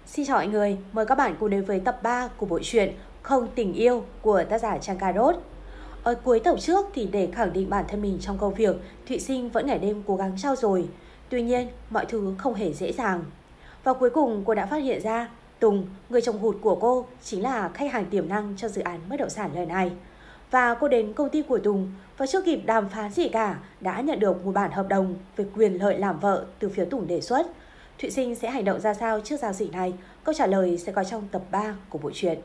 Xin chào mọi người, mời các bạn cùng đến với tập 3 của bộ truyện Không Tình Yêu của tác giả Trang Cà Rốt. Ở cuối tập trước thì để khẳng định bản thân mình trong công việc, Thụy Sinh vẫn ngày đêm cố gắng trau dồi. Tuy nhiên, mọi thứ không hề dễ dàng. Và cuối cùng cô đã phát hiện ra Tùng, người trồng hụt của cô, chính là khách hàng tiềm năng cho dự án bất động sản lần này. Và cô đến công ty của Tùng và chưa kịp đàm phán gì cả đã nhận được một bản hợp đồng về quyền lợi làm vợ từ phía Tùng đề xuất. Thụy Sinh sẽ hành động ra sao trước giao dịch này? Câu trả lời sẽ có trong tập 3 của bộ truyện.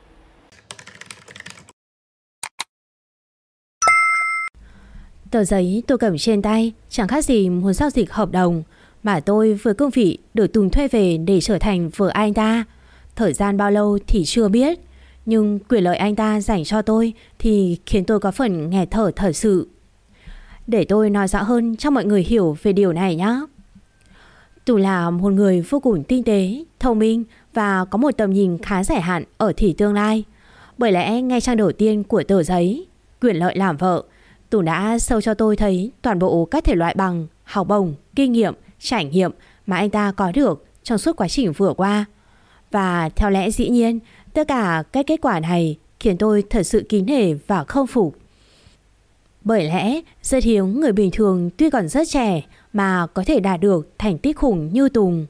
Tờ giấy tôi cầm trên tay chẳng khác gì một giao dịch hợp đồng mà tôi với cương vị được Tùng thuê về để trở thành vợ anh ta. Thời gian bao lâu thì chưa biết, nhưng quyền lợi anh ta dành cho tôi thì khiến tôi có phần nghẹt thở thật sự. Để tôi nói rõ hơn cho mọi người hiểu về điều này nhé. Tùng là một người vô cùng tinh tế, thông minh và có một tầm nhìn khá dài hạn ở thì tương lai. Bởi lẽ ngay trang đầu tiên của tờ giấy quyền lợi làm vợ, Tùng đã sâu cho tôi thấy toàn bộ các thể loại bằng, học bổng, kinh nghiệm, trải nghiệm mà anh ta có được trong suốt quá trình vừa qua. Và theo lẽ dĩ nhiên, tất cả các kết quả này khiến tôi thật sự kính nể và khâm phục. Bởi lẽ rất hiếm người bình thường tuy còn rất trẻ mà có thể đạt được thành tích khủng như Tùng.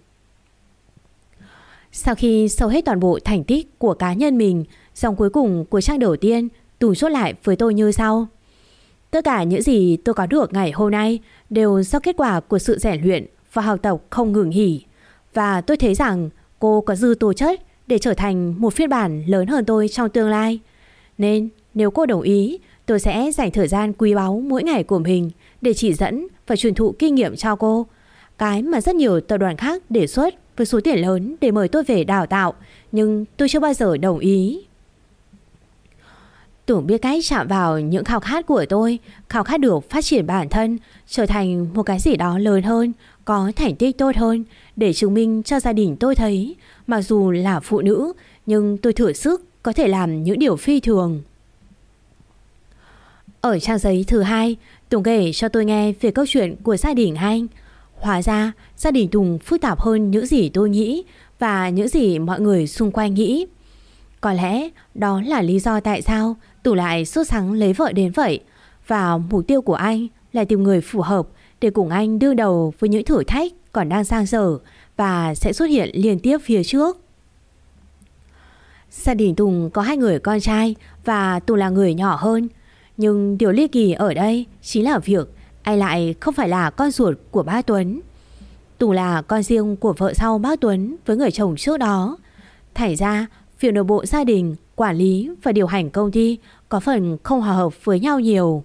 Sau khi sâu hết toàn bộ thành tích của cá nhân mình, dòng cuối cùng của trang đầu tiên, Tùng chốt lại với tôi như sau. Tất cả những gì tôi có được ngày hôm nay đều do kết quả của sự rèn luyện và học tập không ngừng nghỉ. Và tôi thấy rằng cô có dư tố chất để trở thành một phiên bản lớn hơn tôi trong tương lai. Nên nếu cô đồng ý, tôi sẽ dành thời gian quý báu mỗi ngày của mình để chỉ dẫn và truyền thụ kinh nghiệm cho cô. Cái mà rất nhiều tập đoàn khác đề xuất với số tiền lớn để mời tôi về đào tạo, nhưng tôi chưa bao giờ đồng ý. Tùng biết cách chạm vào những khao khát của tôi, khao khát được phát triển bản thân, trở thành một cái gì đó lớn hơn, có thành tích tốt hơn, để chứng minh cho gia đình tôi thấy, mặc dù là phụ nữ, nhưng tôi thử sức có thể làm những điều phi thường. Ở trang giấy thứ 2, Tùng kể cho tôi nghe về câu chuyện của gia đình anh. Hóa ra, gia đình Tùng phức tạp hơn những gì tôi nghĩ và những gì mọi người xung quanh nghĩ. Có lẽ đó là lý do tại sao Tùng lại sốt sắng lấy vợ đến vậy. Và mục tiêu của anh là tìm người phù hợp để cùng anh đương đầu với những thử thách còn đang dang dở và sẽ xuất hiện liên tiếp phía trước. Gia đình Tùng có 2 người con trai và Tùng là người nhỏ hơn. Nhưng điều ly kỳ ở đây chính là việc anh lại không phải là con ruột của bác Tuấn. Tùng là con riêng của vợ sau bác Tuấn với người chồng trước đó. Thành ra việc nội bộ gia đình, quản lý và điều hành công ty có phần không hòa hợp với nhau nhiều.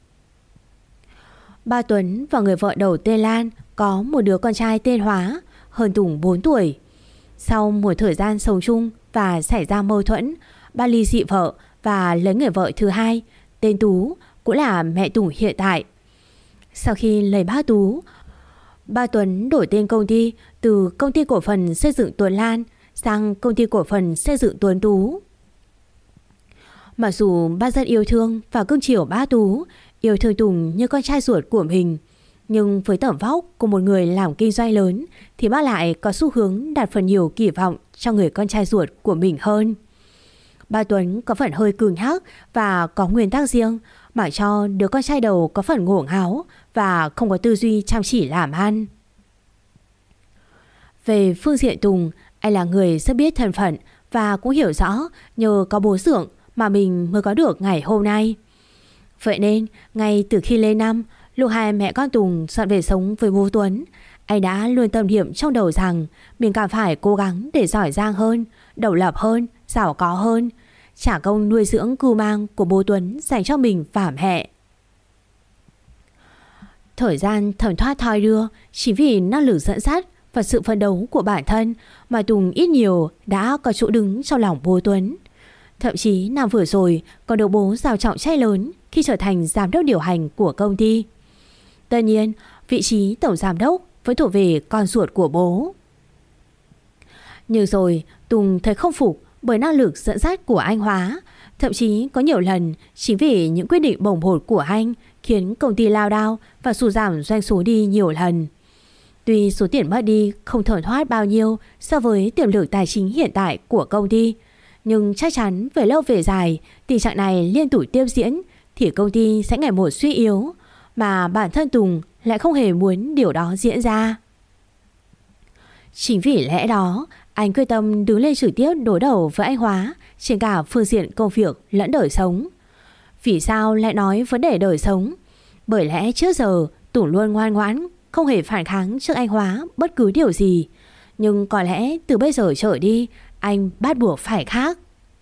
Ba Tuấn và người vợ đầu tên Lan có một đứa con trai tên Hóa, hơn Tùng 4 tuổi. Sau một thời gian sống chung và xảy ra mâu thuẫn, ba ly dị vợ và lấy người vợ thứ hai, tên Tú, cũng là mẹ Tùng hiện tại. Sau khi lấy bác Tú, ba Tuấn đổi tên công ty từ Công ty Cổ phần Xây dựng Tuấn Lan sang Công ty Cổ phần Xây dựng Tuấn Tú. Mặc dù ba rất yêu thương và cưng chiều bác Tú, yêu thương Tùng như con trai ruột của mình, nhưng với tầm vóc của một người làm kinh doanh lớn thì bác lại có xu hướng đặt phần nhiều kỳ vọng cho người con trai ruột của mình hơn. Ba Tuấn có phần hơi cứng nhắc và có nguyên tắc riêng, mà cho đứa con trai đầu có phần ngổ ngáo và không có tư duy chăm chỉ làm ăn. Về phương diện Tùng, anh là người rất biết thân phận và cũng hiểu rõ nhờ có bố dưỡng mà mình mới có được ngày hôm nay. Vậy nên, ngay từ khi lên năm, lúc hai mẹ con Tùng dọn về sống với bố Tuấn, anh đã luôn tâm niệm trong đầu rằng mình càng phải cố gắng để giỏi giang hơn, độc lập hơn, giàu có hơn, trả công nuôi dưỡng cưu mang của bố Tuấn dành cho mình và mẹ. Thời gian thấm thoát thoi đưa, chỉ vì năng lực dẫn dắt và sự phấn đấu của bản thân mà Tùng ít nhiều đã có chỗ đứng trong lòng bố Tuấn. Thậm chí năm vừa rồi còn được bố giao trọng trách lớn khi trở thành giám đốc điều hành của công ty. Tất nhiên, vị trí tổng giám đốc vẫn thuộc về con ruột của bố. Nhưng rồi Tùng thấy không phục bởi năng lực dẫn dắt của anh Hóa. Thậm chí có nhiều lần chính vì những quyết định bồng bột của anh khiến công ty lao đao và sụt giảm doanh số đi nhiều lần. Tuy số tiền mất đi không thởn thoát bao nhiêu so với tiềm lực tài chính hiện tại của công ty, nhưng chắc chắn về lâu về dài, tình trạng này liên tục tiếp diễn thì công ty sẽ ngày một suy yếu, mà bản thân Tùng lại không hề muốn điều đó diễn ra. Chính vì lẽ đó, anh quyết tâm đứng lên trực tiếp đối đầu với anh Hóa trên cả phương diện công việc lẫn đời sống. Vì sao lại nói vấn đề đời sống? Bởi lẽ trước giờ Tùng luôn ngoan ngoãn, không hề phản kháng trước anh Hóa bất cứ điều gì. Nhưng có lẽ từ bây giờ trở đi, anh bắt buộc phải khác.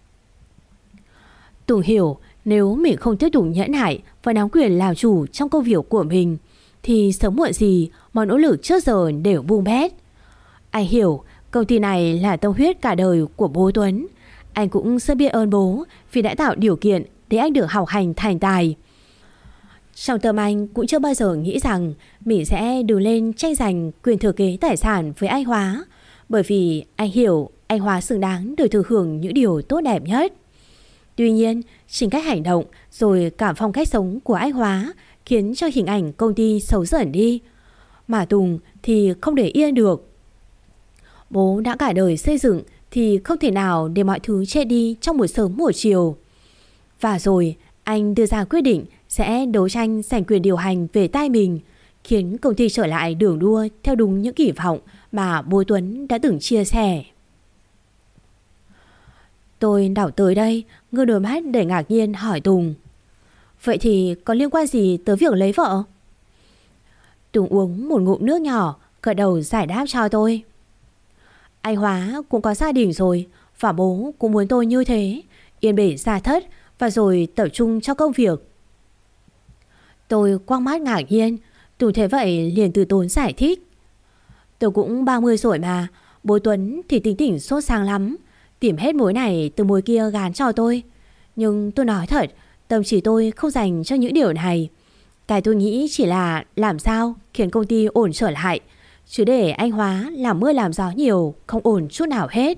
Tùng hiểu nếu mình không tiếp tục nhẫn nại và nắm quyền làm chủ trong công việc của mình, thì sớm muộn gì mọi nỗ lực trước giờ đều bung bét. Anh hiểu công ty này là tâm huyết cả đời của bố Tuấn. Anh cũng rất biết ơn bố vì đã tạo điều kiện để anh được học hành thành tài. Trong tâm anh cũng chưa bao giờ nghĩ rằng mình sẽ đứng lên tranh giành quyền thừa kế tài sản với anh Hóa, bởi vì anh hiểu anh Hóa xứng đáng được thừa hưởng những điều tốt đẹp nhất. Tuy nhiên, chính cách hành động rồi cả phong cách sống của anh Hóa khiến cho hình ảnh công ty xấu dần đi. Mà Tùng thì không để yên được. Bố đã cả đời xây dựng thì không thể nào để mọi thứ chết đi trong một sớm một chiều. Và rồi anh đưa ra quyết định sẽ đấu tranh giành quyền điều hành về tay mình, khiến công ty trở lại đường đua theo đúng những kỳ vọng mà bố Tuấn đã từng chia sẻ. Tôi đảo tới đây, ngơ đôi mắt để ngạc nhiên hỏi Tùng: vậy thì có liên quan gì tới việc lấy vợ? Tùng uống một ngụm nước nhỏ, gật đầu giải đáp cho tôi. Anh Hóa cũng có gia đình rồi, và bố cũng muốn tôi như thế, yên bề gia thất và rồi tập trung cho công việc. Tôi quăng mắt ngạc nhiên. Tùng thế vậy liền từ tốn giải thích: tôi cũng 30 rồi mà, bố Tuấn thì tính tình sốt sang lắm, tìm hết mối này từ mối kia gán cho tôi. Nhưng tôi nói thật, tâm trí tôi không dành cho những điều này. Cái tôi nghĩ chỉ là làm sao khiến công ty ổn trở lại, chứ để anh Hóa làm mưa làm gió nhiều không ổn chút nào hết.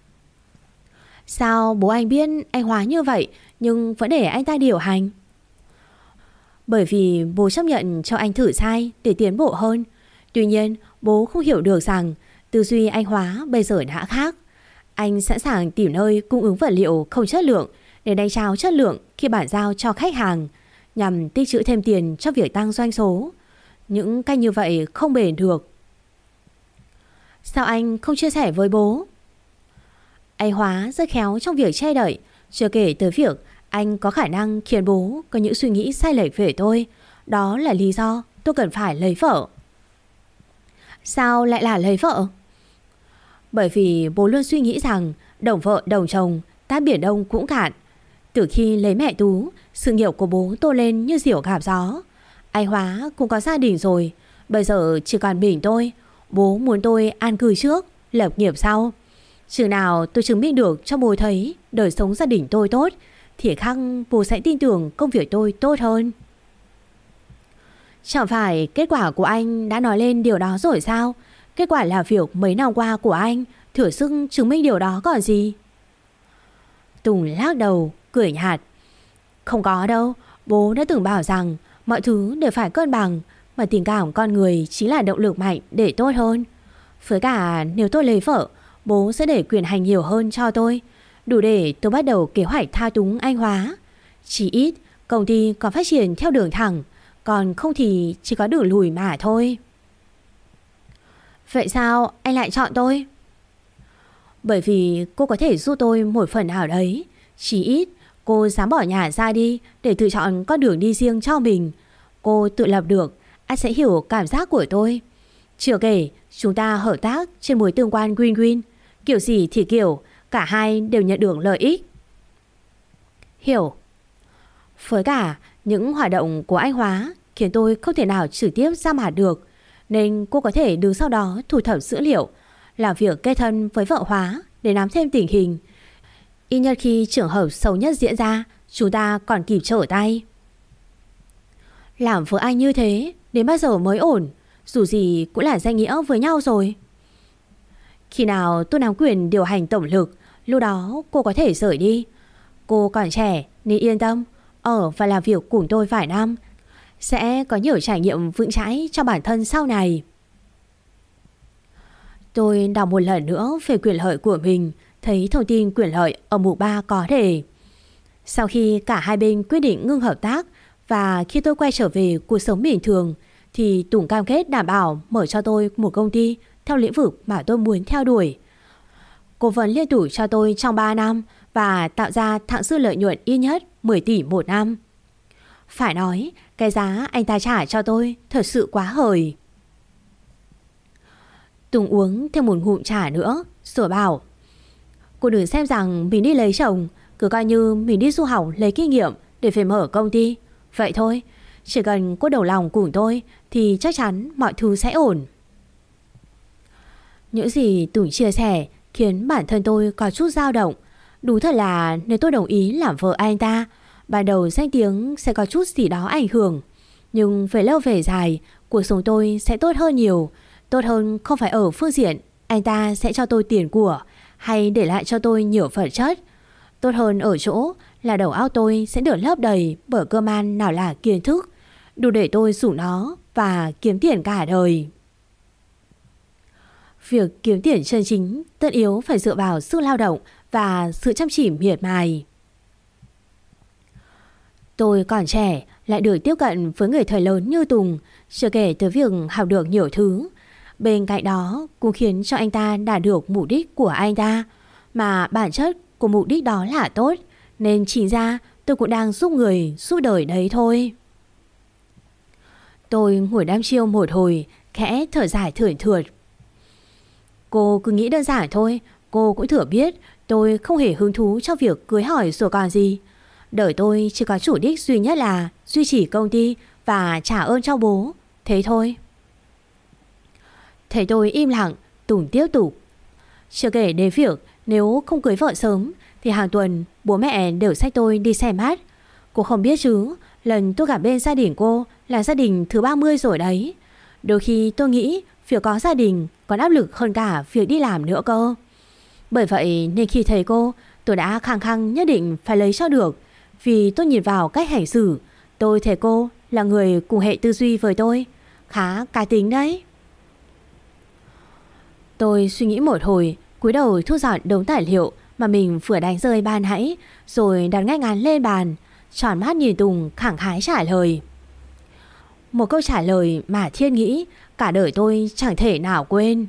Sao bố anh biết anh Hóa như vậy nhưng vẫn để anh ta điều hành? Bởi vì bố chấp nhận cho anh thử sai để tiến bộ hơn. Tuy nhiên bố không hiểu được rằng tư duy anh Hóa bây giờ đã khác. Anh sẵn sàng tìm nơi cung ứng vật liệu không chất lượng để đánh trao chất lượng khi bản giao cho khách hàng, nhằm tích trữ thêm tiền cho việc tăng doanh số. Những cách như vậy không bền được. Sao anh không chia sẻ với bố? Anh Hóa rất khéo trong việc che đậy, chưa kể tới việc anh có khả năng khiến bố có những suy nghĩ sai lệch về tôi. Đó là lý do tôi cần phải lấy vợ. Sao lại là lấy vợ? Bởi vì bố luôn suy nghĩ rằng đồng vợ đồng chồng, tát biển Đông cũng cạn. Từ khi lấy mẹ Tú, sự nghiệp của bố tô lên như diều gặp gió. Anh Hóa cũng có gia đình rồi, bây giờ chỉ còn mình tôi. Bố muốn tôi an cư trước, lập nghiệp sau. Chừng nào tôi chứng minh được cho bố thấy đời sống gia đình tôi tốt, thì khắc bố sẽ tin tưởng công việc tôi tốt hơn. Chẳng phải kết quả của anh đã nói lên điều đó rồi sao? Kết quả là việc mấy năm qua của anh thử sức chứng minh điều đó còn gì. Tùng lắc đầu, cười nhạt: không có đâu, bố đã từng bảo rằng mọi thứ đều phải cân bằng, mà tình cảm con người chính là động lực mạnh để tốt hơn. Với cả nếu tôi lấy vợ, bố sẽ để quyền hành nhiều hơn cho tôi, đủ để tôi bắt đầu kế hoạch thao túng anh Hóa. Chỉ ít công ty còn phát triển theo đường thẳng, còn không thì chỉ có đường lùi mà thôi. Vậy sao anh lại chọn tôi? Bởi vì cô có thể giúp tôi một phần nào đấy. Chỉ ít cô dám bỏ nhà ra đi để tự chọn con đường đi riêng cho mình. Cô tự lập được, anh sẽ hiểu cảm giác của tôi. Chưa kể chúng ta hợp tác trên mối tương quan win-win. Kiểu gì thì kiểu, cả hai đều nhận được lợi ích. Hiểu. Với cả những hoạt động của anh Hóa khiến tôi không thể nào trực tiếp ra mặt được, nên cô có thể đứng sau đó thu thập dữ liệu, làm việc kết thân với vợ Hóa để nắm thêm tình hình. Ít nhất khi trường hợp xấu nhất diễn ra, chúng ta còn kịp trở tay. Làm với anh như thế đến bao giờ mới ổn? Dù gì cũng là danh nghĩa với nhau rồi. Khi nào tôi nắm quyền điều hành tổng lực, lúc đó cô có thể rời đi. Cô còn trẻ nên yên tâm, ở và làm việc cùng tôi vài năm, sẽ có nhiều trải nghiệm vững chãi cho bản thân sau này. Tôi đọc một lần nữa về quyền lợi của mình, thấy thông tin quyền lợi ở mục 3 có đề. Sau khi cả hai bên quyết định ngưng hợp tác và khi tôi quay trở về cuộc sống bình thường, thì Tùng cam kết đảm bảo mở cho tôi một công ty theo lĩnh vực mà tôi muốn theo đuổi. Cố vấn liên tục cho tôi trong 3 năm và tạo ra thặng dư lợi nhuận ít nhất 10 tỷ một năm. Phải nói, cái giá anh ta trả cho tôi thật sự quá hời. Tùng uống thêm một ngụm trà nữa rồi bảo: Cô đừng xem rằng mình đi lấy chồng, cứ coi như mình đi du học lấy kinh nghiệm để phải mở công ty. Vậy thôi, chỉ cần cô đầu lòng cùng tôi thì chắc chắn mọi thứ sẽ ổn. Những gì Tùng chia sẻ khiến bản thân tôi có chút dao động. Đúng thật là nếu tôi đồng ý làm vợ anh ta, ban đầu danh tiếng sẽ có chút gì đó ảnh hưởng, nhưng về lâu về dài cuộc sống tôi sẽ tốt hơn nhiều. Tốt hơn không phải ở phương diện anh ta sẽ cho tôi tiền của hay để lại cho tôi nhiều vật chất. Tốt hơn ở chỗ là đầu óc tôi sẽ được lấp đầy bởi cơm ăn nào là kiến thức, đủ để tôi dùng nó và kiếm tiền cả đời. Việc kiếm tiền chân chính tất yếu phải dựa vào sức lao động và sự chăm chỉ miệt mài. Tôi còn trẻ lại được tiếp cận với người thời lớn như Tùng, chưa kể tới việc học được nhiều thứ. Bên cạnh đó cũng khiến cho anh ta đạt được mục đích của anh ta, mà bản chất của mục đích đó là tốt, nên chỉ ra tôi cũng đang giúp người giúp đời đấy thôi. Tôi ngồi đăm chiêu một hồi, khẽ thở dài thườn thượt. Cô cứ nghĩ đơn giản thôi, cô cũng thừa biết tôi không hề hứng thú cho việc cưới hỏi rồi còn gì. Đời tôi chỉ có chủ đích duy nhất là duy trì công ty và trả ơn cho bố, thế thôi. Thấy tôi im lặng, Tùng tiếp tục. Chưa kể đến việc nếu không cưới vợ sớm thì hàng tuần bố mẹ đều xách tôi đi xem hát. Cô không biết chứ, lần tôi gặp bên gia đình cô là gia đình thứ 30 rồi đấy. Đôi khi tôi nghĩ việc có gia đình còn áp lực hơn cả việc đi làm nữa cơ. Bởi vậy nên khi thấy cô, tôi đã khăng khăng nhất định phải lấy cho được. Vì tôi nhìn vào cách hành xử, tôi thấy cô là người cùng hệ tư duy với tôi, khá cá tính đấy. Tôi suy nghĩ một hồi, cúi đầu thu dọn đống tài liệu mà mình vừa đánh rơi ban nãy, rồi đặt ngay ngắn lên bàn, tròn mắt nhìn Tùng khẳng khái trả lời. Một câu trả lời mà Thiên nghĩ cả đời tôi chẳng thể nào quên.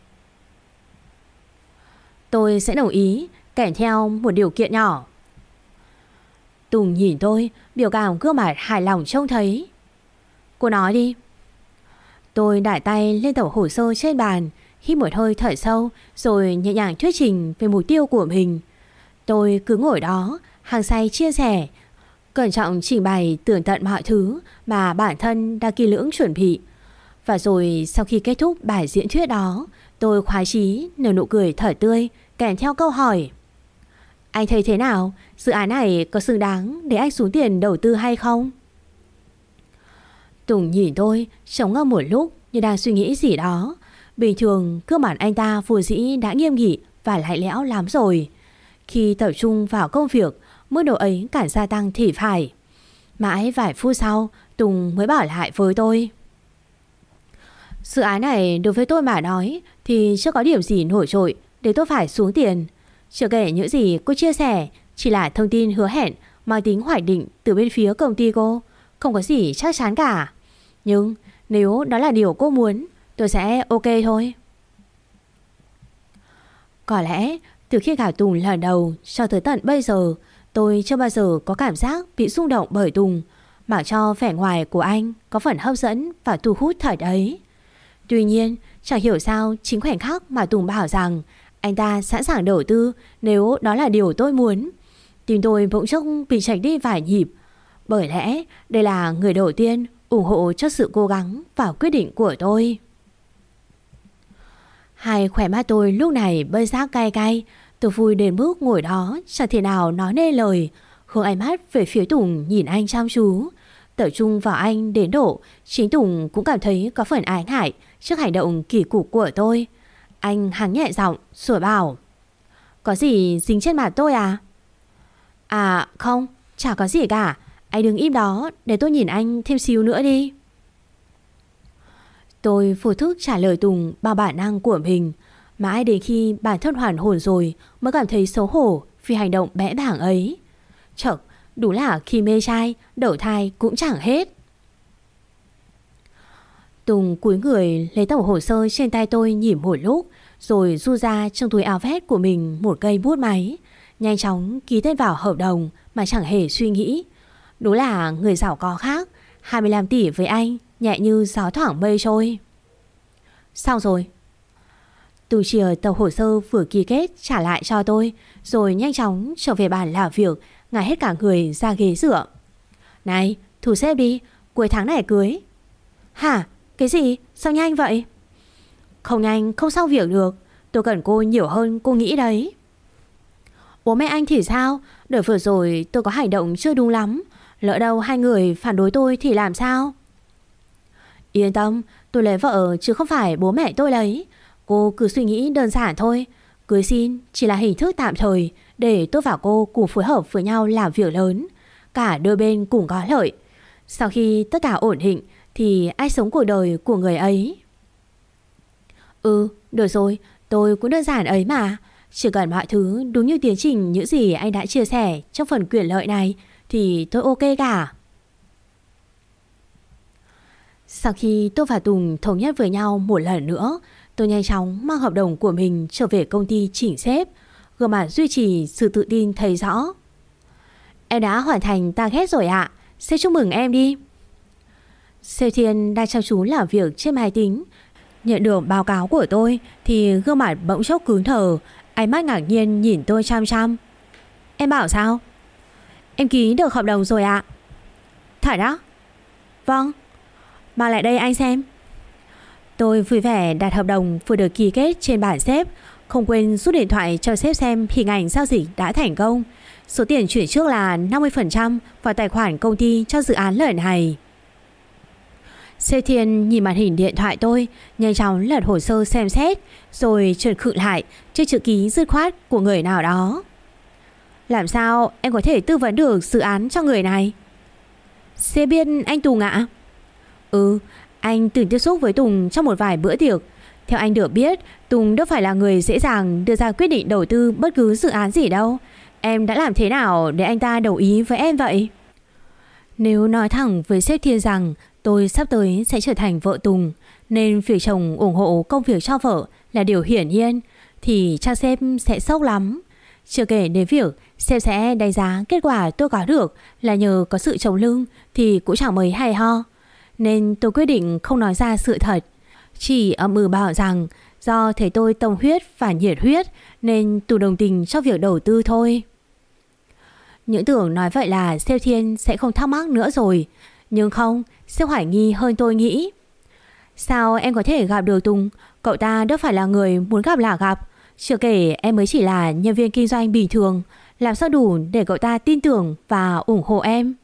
Tôi sẽ đồng ý, kèm theo một điều kiện nhỏ. Tùng nhìn tôi, biểu cảm gương mặt hài lòng trông thấy. Cô nói đi. Tôi đải tay lên tập hồ sơ trên bàn, hít một hơi thở sâu rồi nhẹ nhàng thuyết trình về mục tiêu của mình. Tôi cứ ngồi đó, hăng say chia sẻ, cẩn trọng trình bày tường tận mọi thứ mà bản thân đã kỹ lưỡng chuẩn bị. Và rồi sau khi kết thúc bài diễn thuyết đó, tôi khoái chí nở nụ cười thở tươi kèm theo câu hỏi. Anh thấy thế nào? Dự án này có xứng đáng để anh xuống tiền đầu tư hay không? Tùng nhìn tôi trống ngâm một lúc như đang suy nghĩ gì đó. Bình thường gương mặt anh ta vốn dĩ đã nghiêm nghị và lạnh lẽo lắm rồi. Khi tập trung vào công việc, mức độ ấy càng gia tăng thì phải. Mãi vài phút sau, Tùng mới bảo lại với tôi. Dự án này đối với tôi mà nói thì chưa có điểm gì nổi trội để tôi phải xuống tiền. Chưa kể những gì cô chia sẻ chỉ là thông tin hứa hẹn mang tính hoạch định từ bên phía công ty cô, không có gì chắc chắn cả. Nhưng nếu đó là điều cô muốn, tôi sẽ ok thôi. Có lẽ từ khi gặp Tùng lần đầu cho tới tận bây giờ, tôi chưa bao giờ có cảm giác bị rung động bởi Tùng, mặc cho vẻ ngoài của anh có phần hấp dẫn và thu hút thật ấy. Tuy nhiên, chẳng hiểu sao chính khoảnh khắc mà Tùng bảo rằng anh ta sẵn sàng đầu tư nếu đó là điều tôi muốn, tim tôi bỗng chốc bị chạch đi vài nhịp. Bởi lẽ đây là người đầu tiên ủng hộ cho sự cố gắng và quyết định của tôi. Hai khỏe mắt tôi lúc này bơi giác cay cay. Tôi vui đến mức ngồi đó chẳng thể nào nói nên lời, hướng ánh mắt về phía Tùng nhìn anh chăm chú, tập trung vào anh đến độ chính Tùng cũng cảm thấy có phần ái ngại trước hành động kỳ cục của tôi. Anh hắng nhẹ giọng rồi bảo. Có gì dính trên mặt tôi à? À không, chả có gì cả. Anh đừng im đó, để tôi nhìn anh thêm xíu nữa đi. Tôi vô thức trả lời Tùng bằng bản năng của mình. Mãi đến khi bản thân hoàn hồn rồi mới cảm thấy xấu hổ vì hành động bẽ bảng ấy. Chậc, đúng là khi mê trai, đổ thai cũng chẳng hết. Tùng cúi người lấy tập hồ sơ trên tay tôi nhìn một lúc, rồi du ra trong túi áo vest của mình một cây bút máy, nhanh chóng ký tên vào hợp đồng mà chẳng hề suy nghĩ. Đúng là người giàu có khác, 25 tỷ với anh nhẹ như gió thoảng mây trôi. Xong rồi. Tùng chìa tập hồ sơ vừa ký kết trả lại cho tôi, rồi nhanh chóng trở về bàn làm việc, ngả hết cả người ra ghế dựa. Này, thu xếp đi, cuối tháng này cưới. Hả? Cái gì? Sao nhanh vậy? Không nhanh không xong việc được, tôi cần cô nhiều hơn cô nghĩ đấy. Bố mẹ anh thì sao? Đợt vừa rồi tôi có hành động chưa đúng lắm, lỡ đâu hai người phản đối tôi thì làm sao? Yên tâm, tôi lấy vợ chứ không phải bố mẹ tôi lấy. Cô cứ suy nghĩ đơn giản thôi. Cưới xin chỉ là hình thức tạm thời để tôi và cô cùng phối hợp với nhau làm việc lớn, cả đôi bên cùng có lợi. Sau khi tất cả ổn định thì ai sống cuộc đời của người ấy. Được rồi, tôi cũng đơn giản ấy mà. Chỉ cần mọi thứ đúng như tiến trình những gì anh đã chia sẻ trong phần quyền lợi này thì tôi ok cả. Sau khi tôi và Tùng thống nhất với nhau một lần nữa, tôi nhanh chóng mang hợp đồng của mình trở về công ty chỉnh xếp, gương mặt duy trì sự tự tin thấy rõ. Em đã hoàn thành target rồi ạ, xin chúc mừng em đi. Sếp Thiên đang chăm chú làm việc trên máy tính, nhận được báo cáo của tôi thì gương mặt bỗng chốc cứng thờ, ánh mắt ngạc nhiên nhìn tôi chăm chăm. Em bảo sao? Em ký được hợp đồng rồi ạ. Thật đó? Vâng. Mang lại đây anh xem. Tôi vui vẻ đặt hợp đồng vừa được ký kết trên bản sếp, không quên rút điện thoại cho sếp xem hình ảnh giao dịch đã thành công. Số tiền chuyển trước là 50% vào tài khoản công ty cho dự án lần này. Sếp Thiên nhìn màn hình điện thoại tôi, nhanh chóng lật hồ sơ xem xét, rồi chợt khựng lại trước chữ ký dứt khoát của người nào đó. Làm sao em có thể tư vấn được dự án cho người này? Sếp biết anh Tùng ạ? Anh từng tiếp xúc với Tùng trong một vài bữa tiệc. Theo anh được biết, Tùng đâu phải là người dễ dàng đưa ra quyết định đầu tư bất cứ dự án gì đâu. Em đã làm thế nào để anh ta đồng ý với em vậy? Nếu nói thẳng với sếp Thiên rằng tôi sắp tới sẽ trở thành vợ Tùng, nên việc chồng ủng hộ công việc cho vợ là điều hiển nhiên, thì chắc sếp sẽ sốc lắm. Chưa kể đến việc sếp sẽ đánh giá kết quả tôi có được là nhờ có sự chống lưng thì cũng chẳng mấy hay ho. Nên tôi quyết định không nói ra sự thật, chỉ âm bảo rằng do thấy tôi tâm huyết và nhiệt huyết nên Tùng đồng tình cho việc đầu tư thôi. Những tưởng nói vậy là sếp Thiên sẽ không thắc mắc nữa rồi, nhưng không, sếp hoài nghi hơn tôi nghĩ. Sao em có thể gặp được Tùng? Cậu ta đâu phải là người muốn gặp là gặp. Chưa kể em mới chỉ là nhân viên kinh doanh bình thường, làm sao đủ để cậu ta tin tưởng và ủng hộ em?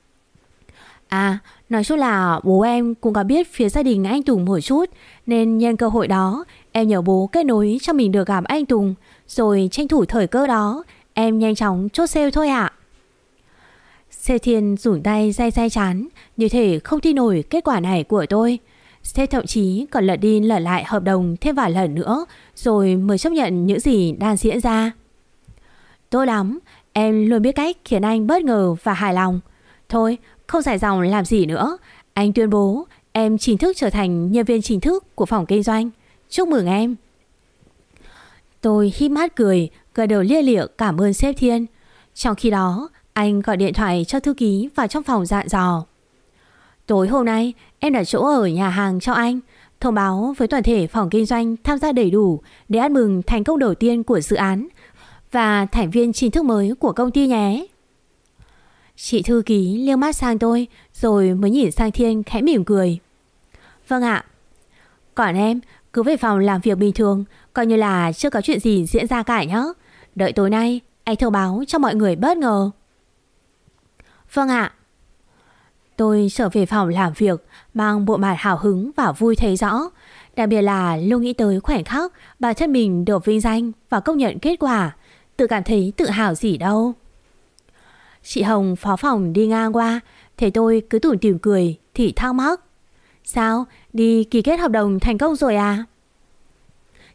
Nói chung là bố em cũng có biết phía gia đình anh Tùng một chút, nên nhân cơ hội đó em nhờ bố kết nối cho mình được gặp anh Tùng, rồi tranh thủ thời cơ đó em nhanh chóng chốt sale thôi ạ. Sếp Thiên rủi tay day chán, như thể không tin nổi kết quả này của tôi. Sếp thậm chí còn lật đi lật lại hợp đồng thêm vài lần nữa, rồi mới chấp nhận những gì đang diễn ra. Tốt lắm, em luôn biết cách khiến anh bất ngờ và hài lòng. Thôi, không dài dòng làm gì nữa. Anh tuyên bố em chính thức trở thành nhân viên chính thức của phòng kinh doanh. Chúc mừng em. Tôi híp mắt cười, gật đầu lia lịa cảm ơn sếp Thiên. Trong khi đó, anh gọi điện thoại cho thư ký vào trong phòng dặn dò. Tối hôm nay em đặt chỗ ở nhà hàng cho anh, thông báo với toàn thể phòng kinh doanh tham gia đầy đủ để ăn mừng thành công đầu tiên của dự án và thành viên chính thức mới của công ty nhé. Chị thư ký liếc mắt sang tôi, rồi mới nhìn sang Thiên khẽ mỉm cười. Vâng ạ. Còn em cứ về phòng làm việc bình thường, coi như là chưa có chuyện gì diễn ra cả nhé. Đợi tối nay anh thông báo cho mọi người bất ngờ. Vâng ạ. Tôi trở về phòng làm việc, mang bộ mặt hào hứng và vui thấy rõ. Đặc biệt là lúc nghĩ tới khoảnh khắc bản thân mình được vinh danh và công nhận kết quả, tự cảm thấy tự hào gì đâu. Chị Hồng phó phòng đi ngang qua, thấy tôi cứ tủm tỉm cười thì thắc mắc. Sao, đi ký kết hợp đồng thành công rồi à?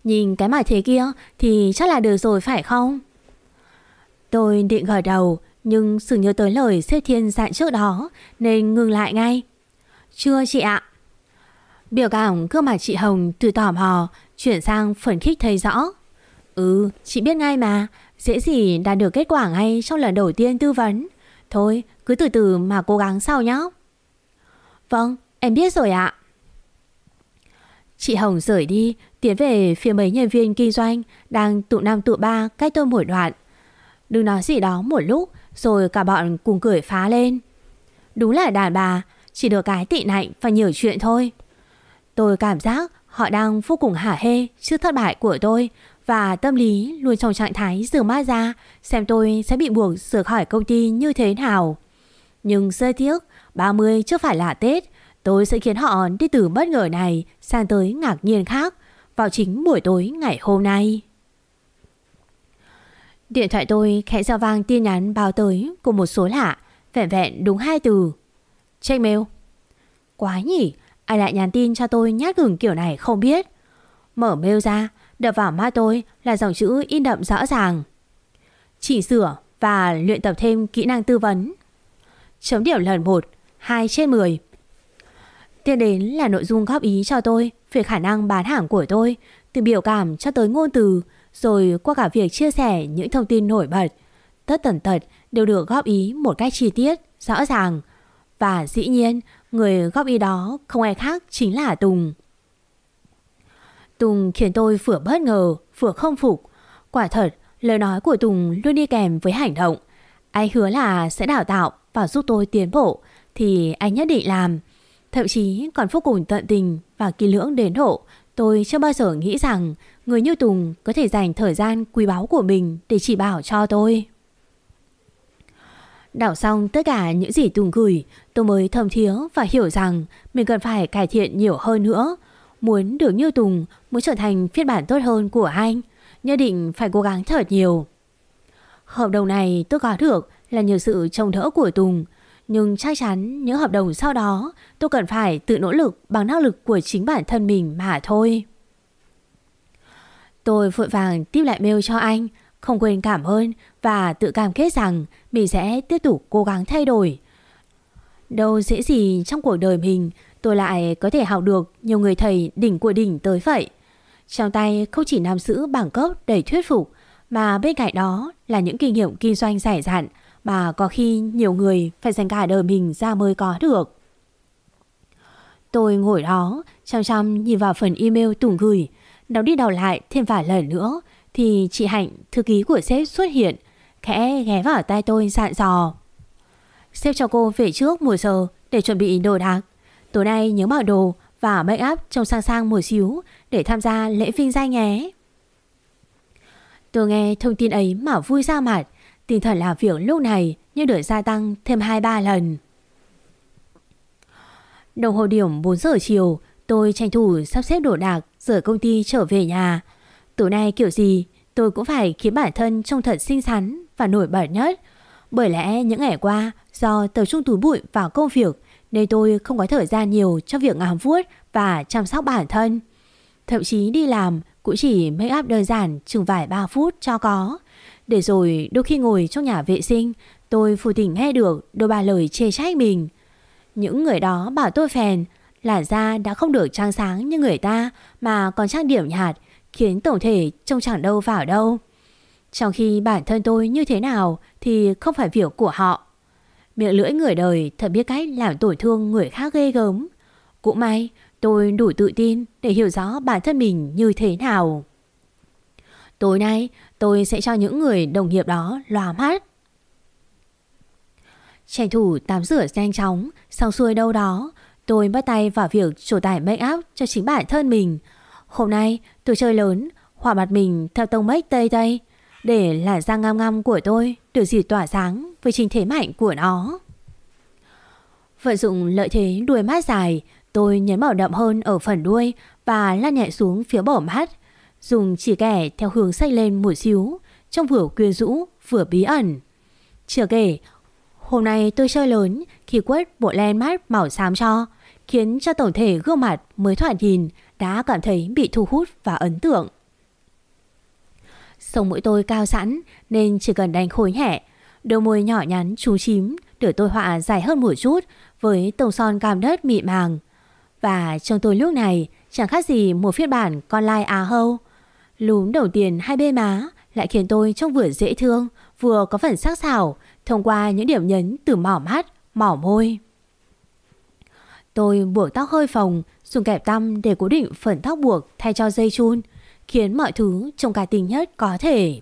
Nhìn cái mặt thế kia thì chắc là được rồi phải không? Tôi định gật đầu, nhưng sự nhớ tới lời sếp Thiên dặn trước đó nên ngừng lại ngay. Chưa chị ạ. Biểu cảm gương mặt chị Hồng từ tò mò chuyển sang phấn khích thấy rõ. Chị biết ngay mà, dễ gì đạt được kết quả ngay trong lần đầu tiên tư vấn. Thôi cứ từ từ mà cố gắng sau nhé. Vâng, em biết rồi ạ. Chị Hồng rời đi, tiến về phía mấy nhân viên kinh doanh đang tụ năm tụ ba cách tôi một đoạn. Đừng nói gì đó một lúc rồi cả bọn cùng cười phá lên. Đúng là đàn bà, chỉ được cái tị nạnh và nhiều chuyện thôi. Tôi cảm giác họ đang vô cùng hả hê trước thất bại của tôi và tâm lý luôn trong trạng thái rửa mắt ra xem tôi sẽ bị buộc rời khỏi công ty như thế nào. Nhưng rất tiếc, 30 chưa phải là Tết, tôi sẽ khiến họ đi từ bất ngờ này sang tới ngạc nhiên khác vào chính buổi tối ngày hôm nay. Điện thoại tôi khẽ reo vang tin nhắn báo tới của một số lạ, vẹn vẹn đúng 2 từ. Check mail. Quái nhỉ, ai lại nhắn tin cho tôi nhát gừng kiểu này không biết. Mở mail ra, đập vào mắt tôi là dòng chữ in đậm rõ ràng: chỉnh sửa và luyện tập thêm kỹ năng tư vấn. Chấm điểm lần 1, 2/10. Tiếp đến là nội dung góp ý cho tôi về khả năng bán hàng của tôi, từ biểu cảm cho tới ngôn từ, rồi qua cả việc chia sẻ những thông tin nổi bật. Tất tần tật đều được góp ý một cách chi tiết, rõ ràng. Và dĩ nhiên, người góp ý đó không ai khác chính là Tùng. Tùng khiến tôi vừa bất ngờ, vừa không phục. Quả thật, lời nói của Tùng luôn đi kèm với hành động. Anh hứa là sẽ đào tạo và giúp tôi tiến bộ, thì anh nhất định làm. Thậm chí còn vô cùng tận tình và kỹ lưỡng đến độ tôi chưa bao giờ nghĩ rằng người như Tùng có thể dành thời gian quý báu của mình để chỉ bảo cho tôi. Đọc xong tất cả những gì Tùng gửi, tôi mới thầm thía và hiểu rằng mình cần phải cải thiện nhiều hơn nữa. Muốn được như Tùng, muốn trở thành phiên bản tốt hơn của anh, nhất định phải cố gắng thật nhiều. Hợp đồng này tôi có được là nhờ sự trông đỡ của Tùng, nhưng chắc chắn những hợp đồng sau đó tôi cần phải tự nỗ lực bằng năng lực của chính bản thân mình mà thôi. Tôi vội vàng tiếp lại mail cho anh, không quên cảm ơn và tự cam kết rằng mình sẽ tiếp tục cố gắng thay đổi. Đâu dễ gì trong cuộc đời mình tôi lại có thể học được nhiều người thầy đỉnh của đỉnh tới vậy. Trong tay không chỉ nắm giữ bảng cấp đầy thuyết phục, mà bên cạnh đó là những kinh nghiệm kinh doanh dày dặn mà có khi nhiều người phải dành cả đời mình ra mới có được. Tôi ngồi đó chăm chăm nhìn vào phần email Tùng gửi, đọc đi đọc lại thêm vài lần nữa thì chị Hạnh, thư ký của sếp xuất hiện, khẽ ghé vào tai tôi dặn dò: sếp cho cô về trước 1 giờ để chuẩn bị đồ đạc. Tối nay nhớ mặc đồ và make up trông sang sang một xíu để tham gia lễ vinh danh nhé. Tôi nghe thông tin ấy mà vui ra mặt, tinh thần làm việc lúc này như được gia tăng thêm 2-3 lần. Đồng hồ điểm 4 giờ chiều, tôi tranh thủ sắp xếp đồ đạc rời công ty trở về nhà. Tối nay kiểu gì tôi cũng phải khiến bản thân trông thật xinh xắn và nổi bật nhất. Bởi lẽ những ngày qua do tập trung túi bụi vào công việc nên tôi không có thời gian nhiều cho việc ngắm vuốt và chăm sóc bản thân. Thậm chí đi làm cũng chỉ make up đơn giản chừng vài 3 phút cho có. Để rồi đôi khi ngồi trong nhà vệ sinh, tôi vô tình nghe được đôi ba lời chê trách mình. Những người đó bảo tôi phèn, làn da đã không được trắng sáng như người ta mà còn trang điểm nhạt, khiến tổng thể trông chẳng đâu vào đâu. Trong khi bản thân tôi như thế nào thì không phải việc của họ. Miệng lưỡi người đời thật biết cách làm tổn thương người khác ghê gớm. Cũng may tôi đủ tự tin để hiểu rõ bản thân mình như thế nào. Tối nay tôi sẽ cho những người đồng nghiệp đó lòa mắt. Tranh thủ tắm rửa nhanh chóng, xong xuôi đâu đó, tôi bắt tay vào việc trổ tải make up cho chính bản thân mình. Hôm nay tôi chơi lớn, hòa mặt mình theo tông make tây tây, để làn da ngăm ngăm của tôi được dịp tỏa sáng với chính thế mạnh của nó. Vận dụng lợi thế đuôi mắt dài, tôi nhấn màu đậm hơn ở phần đuôi và lăn nhẹ xuống phía bổ mắt, dùng chỉ kẻ theo hướng xanh lên một xíu, trông vừa quyến rũ vừa bí ẩn. Chưa kể, hôm nay tôi chơi lớn khi quất bộ len mắt màu xám cho, khiến cho tổng thể gương mặt mới thoạt nhìn đã cảm thấy bị thu hút và ấn tượng. Sống mũi tôi cao sẵn nên chỉ cần đánh khối nhẹ. Đôi môi nhỏ nhắn chú chím được tôi họa dài hơn một chút với tông son cam đất mịn màng. Và trong tôi lúc này chẳng khác gì một phiên bản con lai Á Hâu. Lúm đầu tiên hai bên má lại khiến tôi trông vừa dễ thương vừa có phần sắc sảo thông qua những điểm nhấn từ mỏ mắt, mỏ môi. Tôi buộc tóc hơi phồng, dùng kẹp tăm để cố định phần tóc buộc thay cho dây chun, khiến mọi thứ trông cá tính nhất có thể.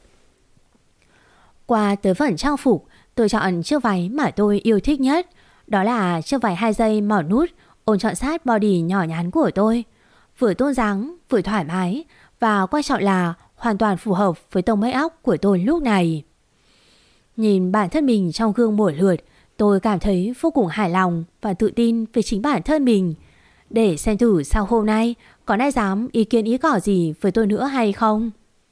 Qua tới phần trang phục, tôi chọn chiếc váy mà tôi yêu thích nhất. Đó là chiếc váy 2 dây mỏ nút ôm trọn sát body nhỏ nhắn của tôi. Vừa tôn dáng, vừa thoải mái và quan trọng là hoàn toàn phù hợp với tông make up của tôi lúc này. Nhìn bản thân mình trong gương một lượt, tôi cảm thấy vô cùng hài lòng và tự tin về chính bản thân mình. Để xem thử sau hôm nay còn ai dám ý kiến ý cỏ gì với tôi nữa hay không.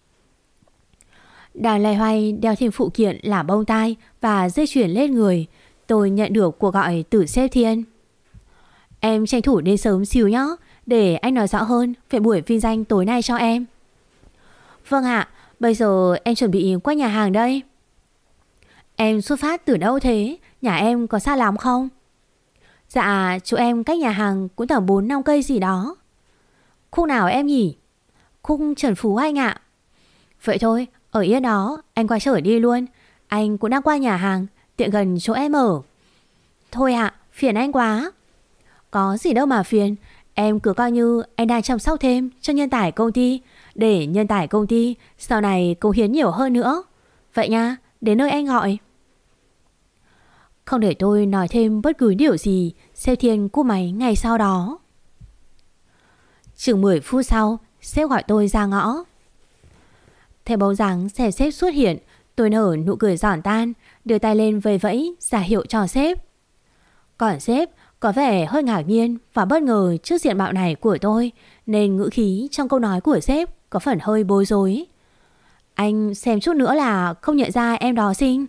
Đang loay hoay đeo thêm phụ kiện là bông tai và dây chuyền lên người, tôi nhận được cuộc gọi từ sếp Thiên. Em tranh thủ đến sớm xíu nhé, để anh nói rõ hơn về buổi vinh danh tối nay cho em. Vâng ạ, bây giờ em chuẩn bị qua nhà hàng đây. Em xuất phát từ đâu thế? Nhà em có xa lắm không? Dạ, chỗ em cách nhà hàng cũng tầm 4-5 cây gì đó. Khúc nào em nhỉ? Khúc Trần Phú anh ạ. Vậy thôi, ở yên đó, anh qua chở đi luôn. Anh cũng đang qua nhà hàng, tiện gần chỗ em ở. Thôi ạ, phiền anh quá. Có gì đâu mà phiền, em cứ coi như anh đang chăm sóc thêm cho nhân tài công ty, để nhân tài công ty sau này cống hiến nhiều hơn nữa. Vậy nha, đến nơi anh gọi. Không để tôi nói thêm bất cứ điều gì, sếp Thiên cúp máy ngay sau đó. Chừng 10 phút sau, sếp gọi tôi ra ngõ. Thấy bóng dáng xe sếp xuất hiện, tôi nở nụ cười giòn tan, đưa tay lên vẫy vẫy ra hiệu cho sếp. Còn sếp có vẻ hơi ngạc nhiên và bất ngờ trước diện mạo này của tôi, nên ngữ khí trong câu nói của sếp có phần hơi bối rối. Anh xem chút nữa là không nhận ra em đó xinh.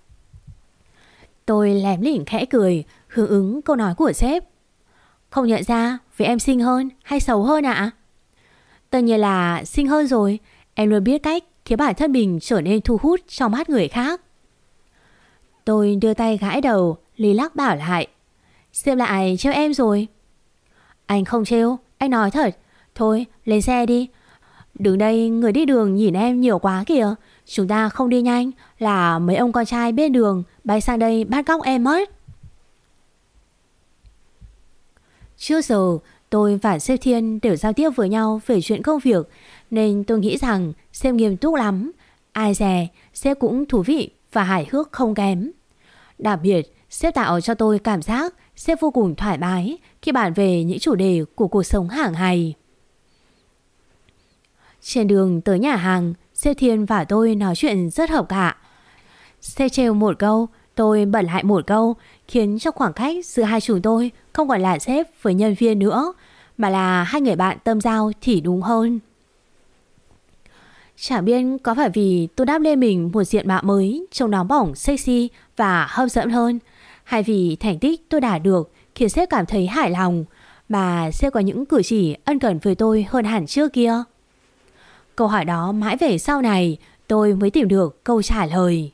Tôi lém lỉnh khẽ cười, hưởng ứng câu nói của sếp. Không nhận ra vì em xinh hơn hay xấu hơn ạ? Tất nhiên là xinh hơn rồi. Em luôn biết cách khiến bản thân mình trở nên thu hút trong mắt người khác. Tôi đưa tay gãi đầu, lý lắc bảo lại. Sếp lại trêu em rồi. Anh không trêu, anh nói thật. Thôi lên xe đi. Đứng đây người đi đường nhìn em nhiều quá kìa. Chúng ta không đi nhanh là mấy ông con trai bên đường bay sang đây bắt cóc em mất. Trước giờ tôi và sếp Thiên đều giao tiếp với nhau về chuyện công việc, nên tôi nghĩ rằng sếp nghiêm túc lắm. Ai dè sếp cũng thú vị và hài hước không kém. Đặc biệt sếp tạo cho tôi cảm giác sếp vô cùng thoải mái khi bàn về những chủ đề của cuộc sống hàng ngày. Trên đường tới nhà hàng, sếp Thiên và tôi nói chuyện rất hợp cả. Sếp trêu một câu, tôi bật lại một câu, khiến cho khoảng cách giữa hai chúng tôi không còn là sếp với nhân viên nữa, mà là hai người bạn tâm giao thì đúng hơn. Chẳng biết có phải vì tôi đắp lên mình một diện mạo mới trông nóng bỏng, sexy và hấp dẫn hơn, hay vì thành tích tôi đạt được khiến sếp cảm thấy hài lòng, mà sếp có những cử chỉ ân cần với tôi hơn hẳn trước kia. Câu hỏi đó mãi về sau này tôi mới tìm được câu trả lời.